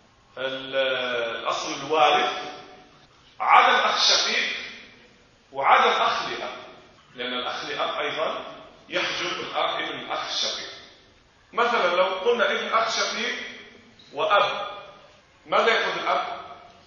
الأصل الوارث، عدم أخ شقيق، وعدم أخ لأب، لأن الأخ لأب أيضا يحجب ابن الأخ الشقيق. مثلا لو قلنا ابن أخ شقيق وأب، ماذا يأخذ الأب؟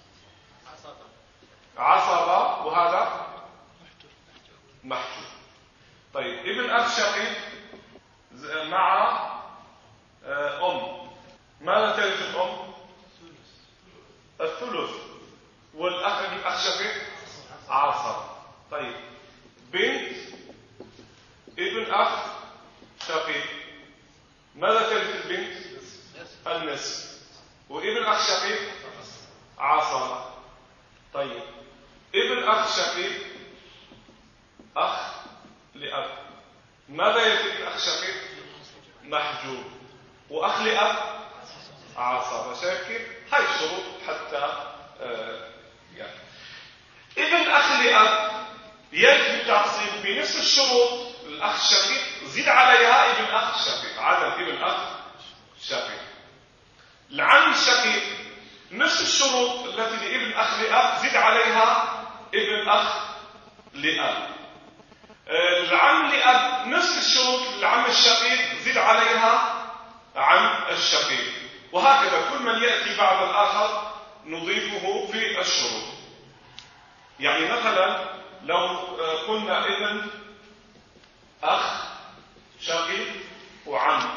عصبة، وهذا محجوب. طيب ابن أخ شقيق مع أم، ماذا ترث الأم؟ الثلث. والأخ ابن أخ شقيق عصبة. طيب بنت ابن أخ شقيق، ماذا ترث البنت؟ النصف. وابن أخ شقيق عصبة. طيب ابن أخ شقيق أخ لأب، ماذا يرث ابن أخ شقيق؟ محجوب. وأخ لأب عصبة. شايف كيف؟ هاي الشروط حتى يعني. ابن أخ لأب يرث بالتعصيب بنفس الشروط الأخ الشقيق، زيد عليها ابن أخ شقيق، عدم ابن أخ شقيق. العم الشقيق نفس الشروط التي لابن أخ لأب، زيد عليها ابن أخ لأب. العم لأب نفس الشروط العم الشقيق، زيد عليها عم الشقيق. وهكذا كل من يأتي بعد الآخر نضيفه في الشروط. يعني مثلا لو قلنا ابن أخ شقيق وعم،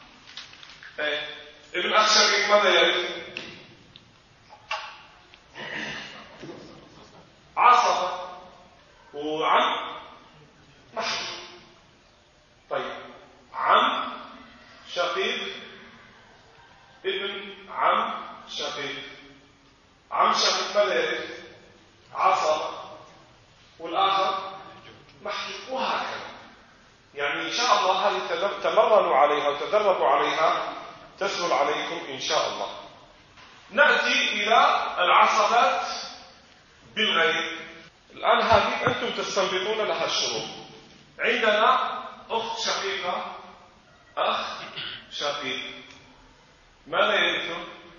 ابن أخ شقيق ماذا يرث؟ عصبة. وعم محجوب. طيب عم شقيق ابن عم شقيق، عم شقيق ماذا يرث؟ عصبة. والآخر محجوب. وهكذا. يعني إن شاء الله هذه تمرنوا عليها وتدربوا عليها تسهل عليكم إن شاء الله. نأتي إلى العصبات بالغير. الآن هذه أنتم تستنبطون لها الشروط. عندنا أخت شقيقة، أخ شقيق، ماذا يرث؟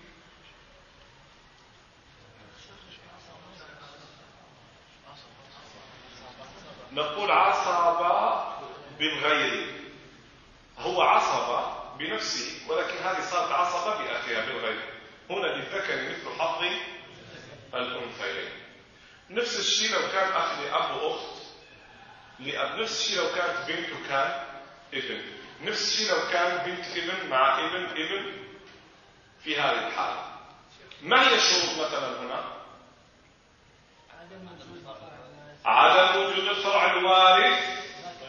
نقول عصبة بالغير. هو عصبة بنفسه، ولكن هذه صارت عصبة بأخيها بالغير. هنا للذكر مثل حظ الأنثيين. نفس الشيء لو كان أخ لأب وأخت لأب، نفس الشيء لو كانت بنت وكان ابن، نفس الشيء لو كان بنت ابن مع ابن في هذه الحالة. ما هي الشروط مثلا هنا؟ عدم وجود الفرع الوارث،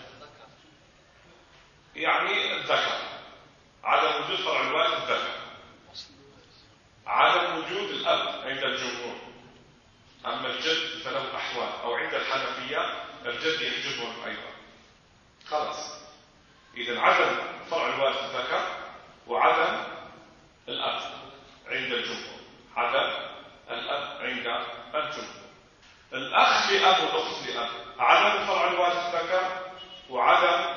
يعني الذكر. عدم وجود فرع الوارث الذكر. عدم وجود الأب عند الجمهور. أما الجد فله أحوال، أو عند الحنفية الجد يحجبهم أيضا. خلاص. إذا عدم فرع الوارث الذكر، وعدم الأب عند الجمهور، عدم الأب عند الجمهور. الأخ لأب والأخت لأب، عدم فرع الوارث الذكر، وعدم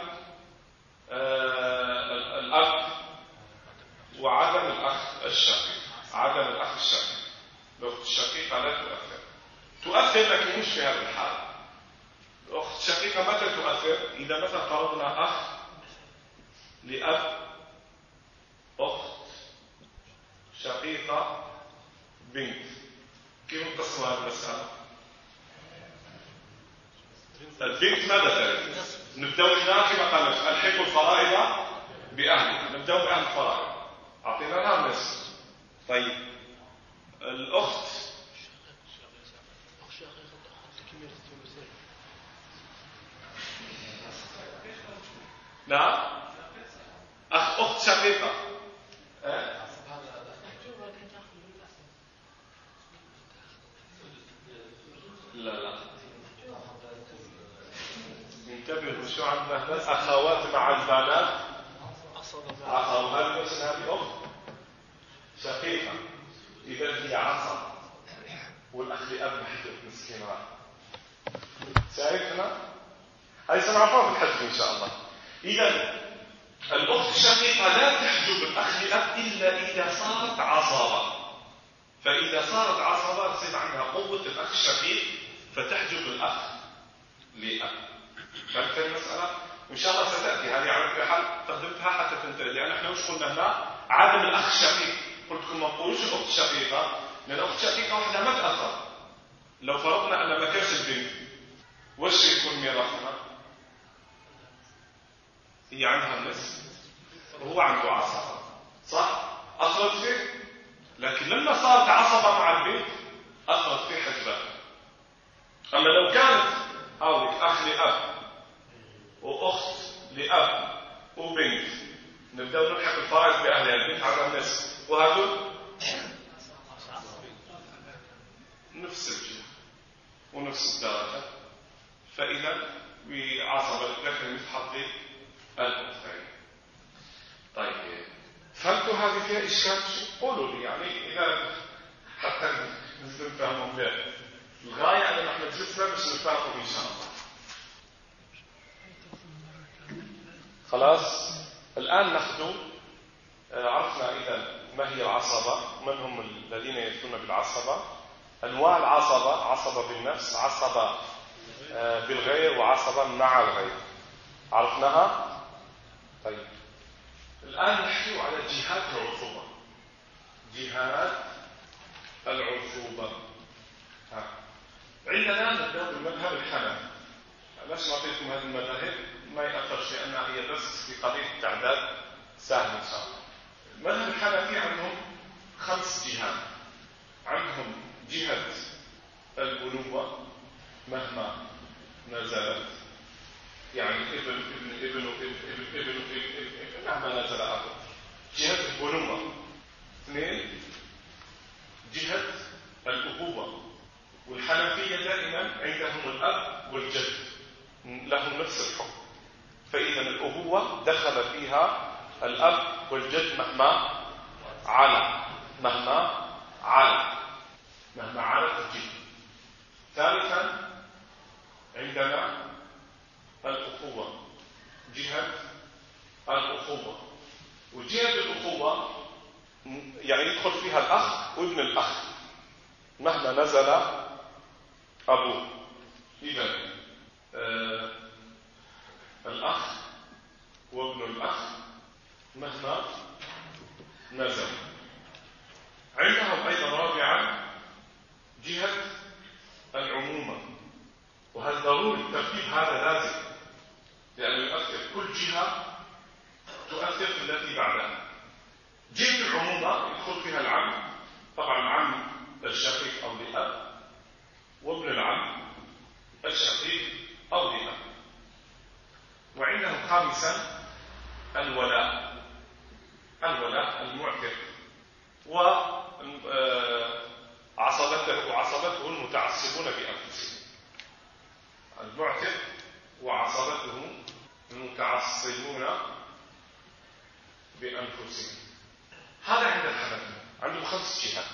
الأب، وعدم الأخ الشقيق. عدم الأخ الشقيق، الأخت الشقيقة لا تؤثر لكن مش في هذه الحالة. الأخت الشقيقة متى تؤثر؟ إذا مثلا فرضنا أخ لأب أخت شقيقة بنت، كيف نقسم هذه المسألة؟ البنت ماذا ترث؟ نبدأ هنا كما قال الحق الفرائض بأهلها، نبدأ بأهل الفرائض، أعطينا لها النصف. طيب الأخت نعم أخت شقيقة لا انتبهوا شو عندنا هنا أخوات مع البنات أخوات بس هذه أخت شقيقة إذا هي عصا والأخ لأب محدود مسكين راح شايفنا هاي سنعرفها في الحج إن شاء الله. إذا الأخت الشقيقة لا تحجب الأخ لأب إلا إذا صارت عصبة، فإذا صارت عصبة تصير عندها قوة الأخ الشقيق فتحجب الأخ لأب. فهمت المسألة؟ وإن شاء الله ستأتي هذه على كل حال استخدمتها حتى تنتهي، لأن احنا وش قلنا هنا؟ عدم الأخ الشقيق. قلت لكم ما نقولوش الأخت الشقيقة، لأن الأخت الشقيقة وحدها ما تأثر. لو فرضنا أن ما كانش البنت وش يكون ميراثها؟ هي عندها النصف وهو عنده عصبة، صح؟ أثرت فيه، لكن لما صارت عصبة مع البنت أثرت فيه حجبها. أما لو كانت هاولك أخ لأب وأخت لأب وبنت نبدأ نلحق الفرائض بأهلها، البنت عندها النصف وهذول نفس الجهة ونفس الدرجة، فإذا بعصبة الذكر مثل حظ الأنثيين. طيب فهمتوا هذه فيها إشكال؟ قولوا لي يعني إذا حتى نفهمهم بها. الغاية أن نحن جلسنا باش نتفاهم إن شاء الله. خلاص الآن نحن عرفنا إذا ما هي العصبة، من هم الذين يرثون بالعصبة، أنواع العصبة، عصبة بالنفس، عصبة بالغير، وعصبة مع الغير، عرفناها. طيب الآن نحكي على جهات العصوبة. جهات العصوبة عندنا نبدأ بالمذهب الحنفي. ليش نعطيكم هذه المذاهب؟ ما يأثر شيء أنها هي بس في قضية التعداد سهل إن شاء الله. المذهب الحنفي عندهم 5 جهات. عندهم جهة البنوة مهما نزلت، يعني ابن مهما نزل أبوه، جهة البنوة. 2 جهة الأبوة، والحنفية دائما عندهم الأب والجد لهم نفس الحكم، فإذا الأبوة دخل فيها الأب والجد مهما على الجد. ثالثا عندنا الأخوة، جهة الأخوة، وجهة الأخوة يعني يدخل فيها الأخ وابن الأخ مهما نزل أبوه. إذا الأخ وابن الأخ مهما نزل. عندهم أيضا رابعا جهة العمومة، وهذا ضروري الترتيب هذا لازم، لأنه يؤثر كل جهة تؤثر في التي بعدها. جهة العمومة يدخل فيها العم، طبعا العم الشقيق أو لأب، وابن العم الشقيق أو لأب. وعندهم خامسا الولاء المعتق، وعصبته المتعصبون بأنفسهم. المعتق وعصبته المتعصبون بأنفسهم. هذا عند الحنفية عندهم 5 جهات.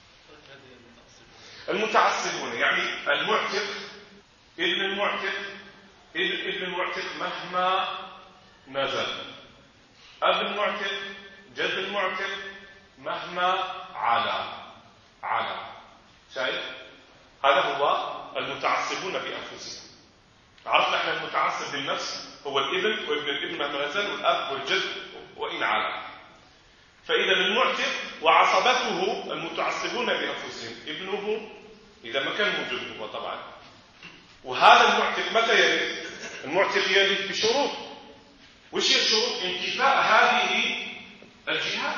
المتعصبون يعني المعتق، ابن المعتق مهما نزل، أب المعتق، جد المعتق مهما على. شايف؟ هذا هو المتعصبون بأنفسهم. عرفنا احنا المتعصب بالنفس هو الابن وابن الابن مهما نزل، والأب والجد وإن على. فإذا المعتق وعصبته المتعصبون بأنفسهم ابنه إذا ما كان موجود هو طبعا. وهذا المعتق متى يرث؟ المعتق يرث بشروط. وش هي الشروط؟ انتفاء هذه الجهات.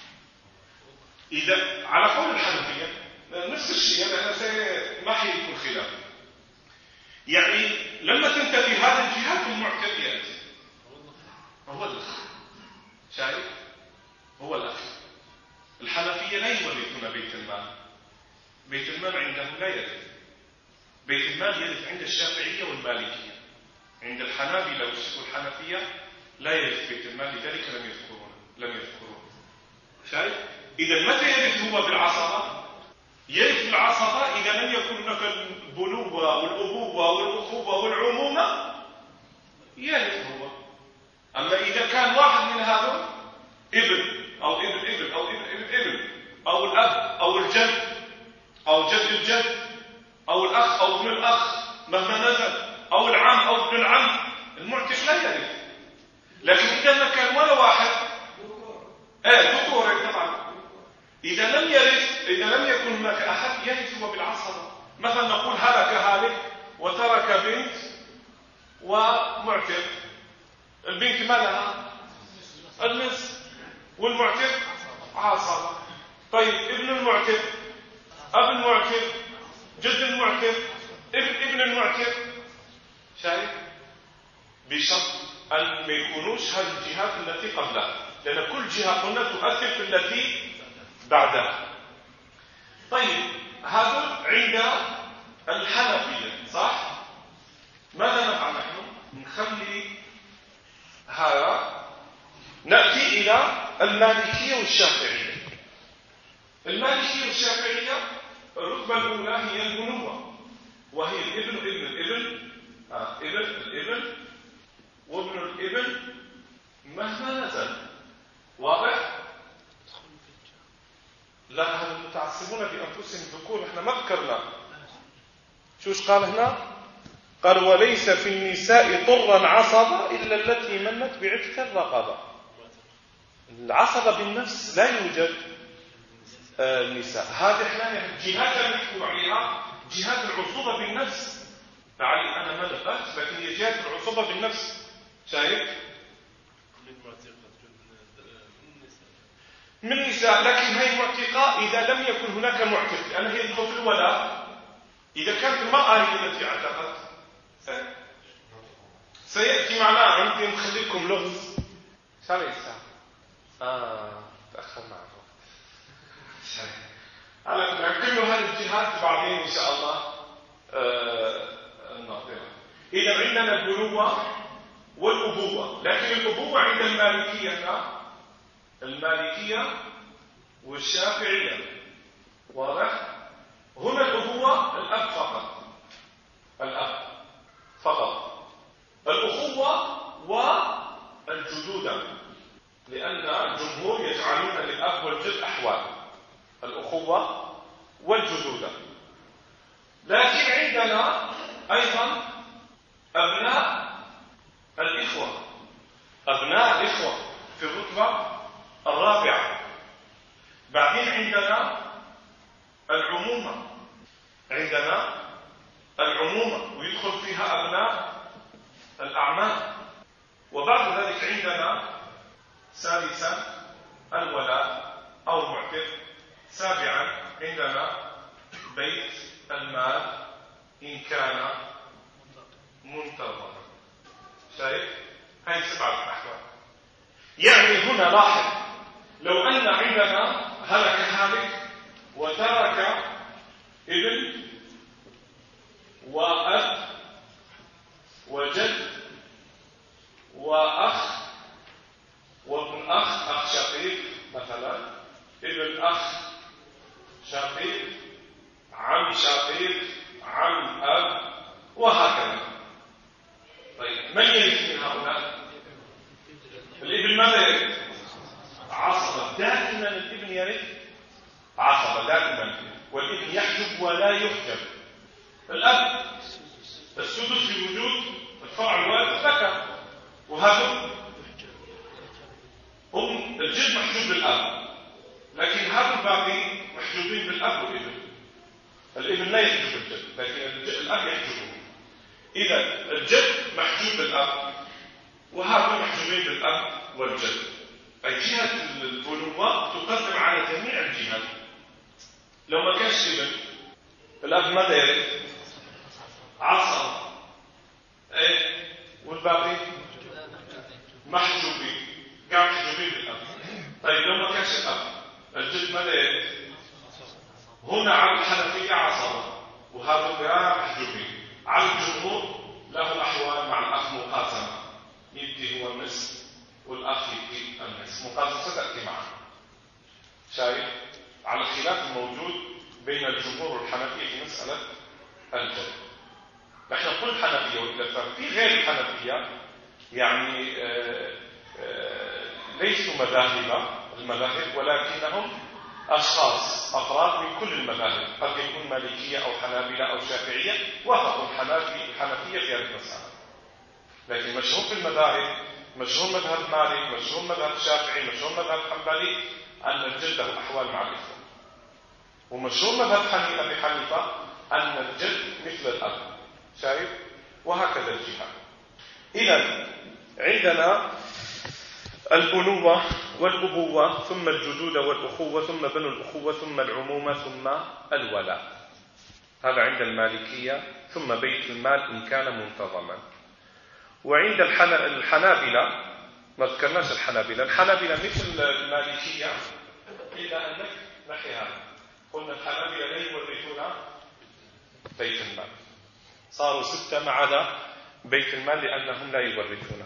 إذا على قول الحنفية نفس الشيء، لأن ما حيكون خلاف. يعني لما تنتفي هذه الجهات المعتق يأتي هو الأخ. شايف؟ هو الأخ. الحنفية لا يورثون بيت المال. بيت المال عندهم لا يرث. بيت المال يرث عند الشافعية والمالكية. عند الحنابلة والحنفية لا يرث بيت المال، لذلك لم يذكرون. شايف؟ إذا متى يرث هو بالعصبة؟ يرث بالعصبة إذا لم يكن هناك البنوة والأبوة والأخوة والعمومة يرث هو. أما إذا كان واحد من هذا ابن أو ابن ابن أو ابن ابن ابن أو الأب أو الجد أو جد الجد أو الأخ أو ابن الأخ مهما نزل أو العم أو ابن العم، المعتق لا يرث. لكن إذا ما كان ولا واحد ذكور طبعا، إذا لم يكن هناك أحد يرث هو بالعصبة. مثلا نقول هلك هالك وترك بنت ومعتق. البنت ما لها النصف والمعتق عصبة. طيب ابن المعتق، أب المعتق، جد المعتق، ابن المعتق. شايف؟ بشرط أن ما يكونوش هذه الجهات التي قبلها، لأن كل جهة قلنا تؤثر في التي بعدها. طيب هذا عند الحنفية صح؟ ماذا نفعل نحن؟ نخلي هذا نأتي إلى المالكية والشافعية. المالكية والشافعية الرتبة الأولى هي البنوة، وهي الابن ابن الابن ابن الابن وابن الابن مهما نزل. واضح؟ لا، هم متعصبون بأنفسهم ذكور. احنا ما ذكرنا شوش قال هنا؟ قال وليس في النساء طرا عصبة إلا التي منت بعتق الرقبة. العصبة بالنفس لا يوجد النساء. هذه احنا جهات نحكم عليها جهات العصوبة بالنفس. يعني أنا ما نفعت، لكن هي جهات العصوبة بالنفس. شايف؟ من النساء، لكن هي معتقة إذا لم يكن هناك معتق، لأن هي تدخل في الولاء. إذا كانت المرأة هي التي اعتقت سيأتي معنا. عندي نخلي لكم لغز. شو الساعة؟ تأخر معه. على كل هذه الجهات بعدين إن شاء الله نعطيها. إذا عندنا البنوة والأبوة، لكن الأبوة عند المالكية والشافعية. واضح؟ هنا الأبوة الأب فقط، الأب فقط. الأخوة والجدودة، لأن الجمهور يجعلون للأب والجد أحوال، الأخوة والجدودة. لكن عندنا أيضا أبناء الإخوة، أبناء الإخوة في الرتبة الرابعة. بعدين عندنا العمومة، ويدخل فيها أبناء الأعمام. وبعد ذلك عندنا ثالثا الولاء أو المعتق. سابعا عندنا بيت المال إن كان منتظرا. شايف؟ هاي 7 أحوال. يعني هنا لاحظ، لو أن عندنا هلك هالك وترك ابن وأب وجد وأخ وابن أخ شقيق مثلا، ابن أخ شقيق، عم شقيق، عم أب، وهكذا. طيب من يرث من هؤلاء؟ الابن ماذا يرث؟ عصبة. دائما الابن يرث عصبة دائما، والابن يحجب ولا يحجب. الأب السدس لوجود الفرع الوارث ذكر، وهذا الجد محجوب للأب. محجوبين بالأب والابن. الابن لا يحجب الجد، لكن الأب يحجبه. إذا الجد محجوب بالأب، وهذا محجوبين بالأب والجد. أي جهة البنوة تقدم على جميع الجهات. لو ما كانش ابن، الأب ماذا يرث؟ عصب. والباقي محجوبين، كانوا محجوبين بالأب. طيب لو ما كانش الأب، الجد ماذا يرث؟ هنا على الحنفية عصبة، وهذا القراءة محجوبين. على الجمهور له أحوال مع الأخ مقاسمة، يدي هو النصف والأخ يدي النصف، مقاسمة تأتي معه. شايف؟ على الخلاف الموجود بين الجمهور والحنفية في مسألة الجد. نحن نقول الحنفية، وإذا في غير الحنفية يعني ليسوا المذاهب، ولكنهم أشخاص أفراد من كل المذاهب، قد يكون مالكية أو حنابلة أو شافعية، وافقوا الحنفية في هذه المسألة. لكن مشهور في المذاهب، مشهور مذهب مالك، مشهور مذهب شافعي، مشهور مذهب حنبلي، أن الجد له أحوال مع الإخوة. ومشهور مذهب أبي حنيفة أن الجد مثل الأب. شايف؟ وهكذا الجهة. إذن عندنا البنوة والأبوة، ثم الجدود والأخوة، ثم بنو الأخوة، ثم العمومة، ثم الولاء. هذا عند المالكية، ثم بيت المال إن كان منتظما. وعند الحنابلة ما ذكرناش الحنابلة مثل المالكية، إلا أنك نحي هذا، قلنا الحنابلة لا يورثون بيت المال، صاروا 6 ما عدا بيت المال لأنهم لا يورثونه.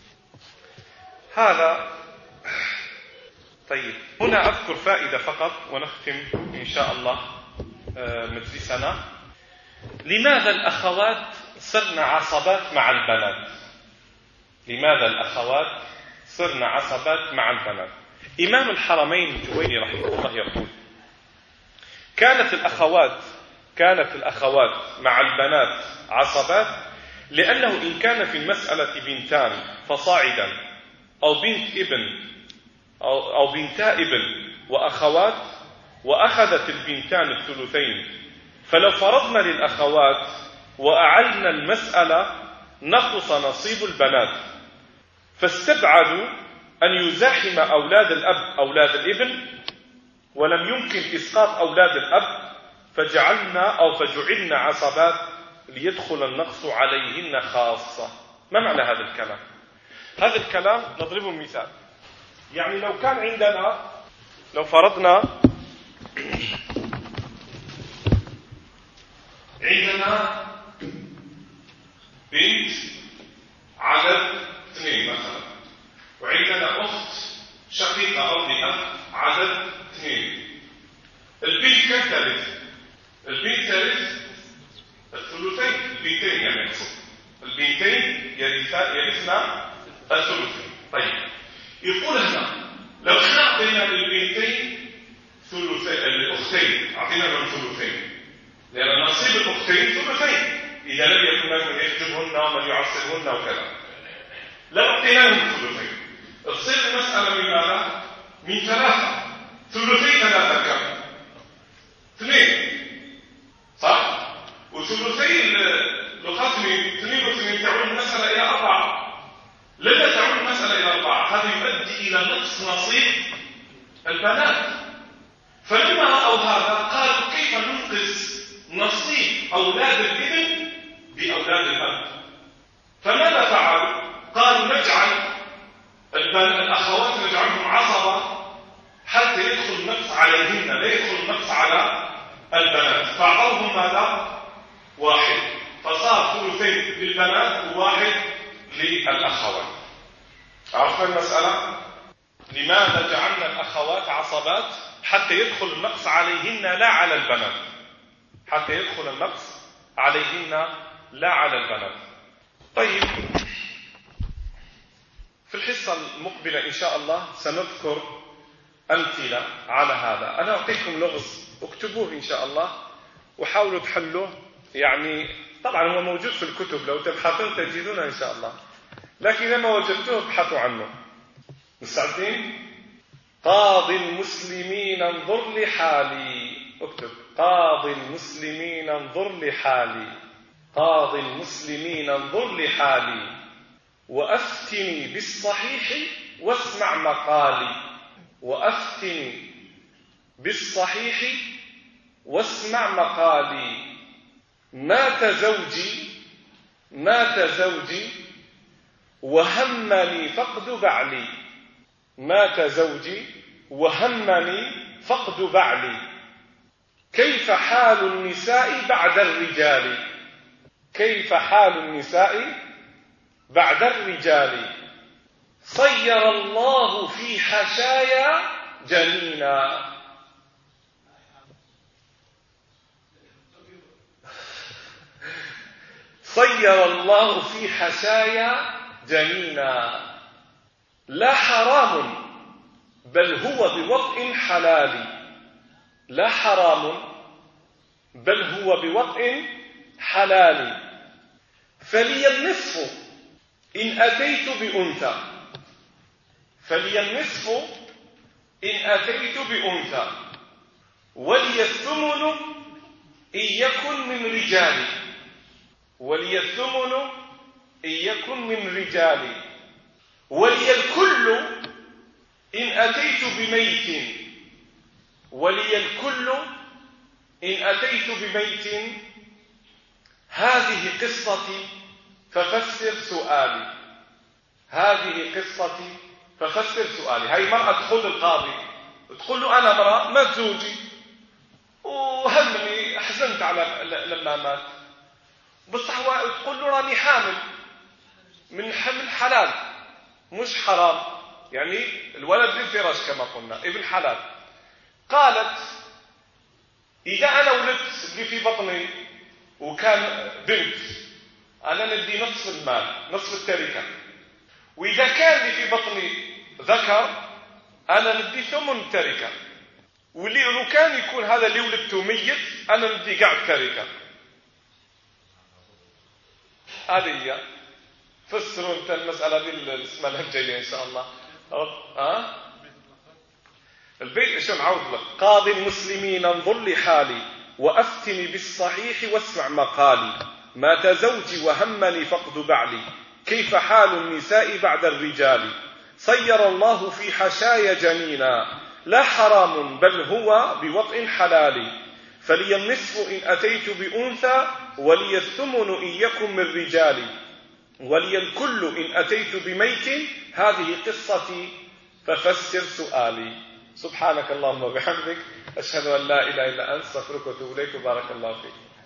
هذا طيب. هنا أذكر فائدة فقط ونختم إن شاء الله مجلسنا. لماذا الأخوات صرن عصبات مع البنات؟ لماذا الأخوات صرن عصبات مع البنات؟ إمام الحرمين الجويني رحمه الله يقول: كانت الأخوات مع البنات عصبات، لأنه إن كان في المسألة بنتان فصاعدا، أو بنت ابن أو بنتا ابن وأخوات، وأخذت البنتان الثلثين، فلو فرضنا للأخوات وأعلنا المسألة نقص نصيب البنات، فاستبعدوا أن يزاحم أولاد الأب أولاد الابن، ولم يمكن إسقاط أولاد الأب، فجعلنا عصبات ليدخل النقص عليهن خاصة. ما معنى هذا الكلام؟ هذا الكلام نضربه مثال. يعني لو كان عندنا، لو فرضنا عندنا بنت عدد 2 مثلا، وعندنا أخت شقيقة أو لأب عدد 2. البنت كم ترث؟ البنت ترث الثلثين. البنتين يعني البنتين يرثنا الثلثين. طيب، يقول هنا لو احنا اعطينا للبنتين ثلثين، الاختين اعطينا لهم ثلثين، لان نصيب الاختين ثلثين اذا لم يكن من يحجبهن ومن يعصبهن وكذا. لو اعطينا لهم ثلثين تصير المساله من ماذا؟ من 3. ثلثي 3 كم؟ 2 صح؟ وثلثي الخصم 2 تعود المساله الى 4. لما تعود المسألة إلى 4 هذا يؤدي إلى نقص نصيب البنات. فلما رأوا هذا قالوا: كيف ننقص نصيب أولاد الابن بأولاد الأب؟ فماذا فعلوا؟ قالوا: نجعل الأخوات نجعلهم عصبة حتى يدخل النقص عليهن، لا يدخل النقص على البنات. فأعطوهم ماذا؟ 1. فصار 2 للبنات و1 للأخوات. عرفنا المسألة؟ لماذا جعلنا الأخوات عصبات؟ حتى يدخل النقص عليهن لا على البنات. حتى يدخل النقص عليهن لا على البنات. طيب، في الحصة المقبلة إن شاء الله سنذكر أمثلة على هذا. أنا أعطيكم لغز اكتبوه إن شاء الله وحاولوا تحلوه. يعني طبعا هو موجود في الكتب، لو تبحثون تجدونه إن شاء الله، لكن إذا ما وجدتوه ابحثوا عنه. مستعدين؟ قاضي المسلمين انظر لحالي، اكتب قاضي المسلمين انظر لحالي، قاضي المسلمين انظر لحالي وأفتني بالصحيح واسمع مقالي، وأفتني بالصحيح واسمع مقالي. مات زوجي وهمني فقد بعلي، مات زوجي وهمني فقد بعلي. كيف حال النساء بعد الرجال، كيف حال النساء بعد الرجال. صير الله في حشايا جنينا، صير الله في حشايا جنينا. لا حرام بل هو بوطء حلال، لا حرام بل هو بوطء حلال. فلي النصف إن أتيت بأنثى، فلي النصف إن أتيت بأنثى، ولي الثمن إن يكن من رجالي، ولي الثمن إن يكن من رجالي. ولي الكل إن أتيت بميت، ولي الكل إن أتيت بميت. هذه قصتي ففسر سؤالي، هذه قصتي ففسر سؤالي. هاي مرأة تقول للقاضي، تقول له أنا امرأة مات زوجي وهمني، حزنت على لما مات، بس هو تقول له راني حامل من حمل حلال مش حرام، يعني الولد للفراش كما قلنا ابن حلال. قالت إذا أنا ولدت اللي في بطني وكان بنت أنا ندي نصف المال، نصف التركة، وإذا كان اللي في بطني ذكر أنا ندي ثمن التركة، واللي لو كان يكون هذا اللي ولدته ميت أنا ندي قاعد تركة. هذه هي. فسروا انت المسألة دي الاسماء الجاية إن شاء الله. البيت شو نعوض لك. قاضي المسلمين انظر لحالي وأفتني بالصحيح واسمع مقالي. مات زوجي وهمني فقد بعلي، كيف حال النساء بعد الرجال. صير الله في حشايا جنينا، لا حرام بل هو بوطء حلال. فلي النصف إن أتيت بأنثى، ولي الثمن إن يكن من رجالي. ولي الكل إن أتيت بميت. هذه قصتي ففسر سؤالي. سبحانك اللهم وبحمدك، أشهد أن لا إله إلا أنت، استغفرك وأتوب إليك، وبارك الله فيك.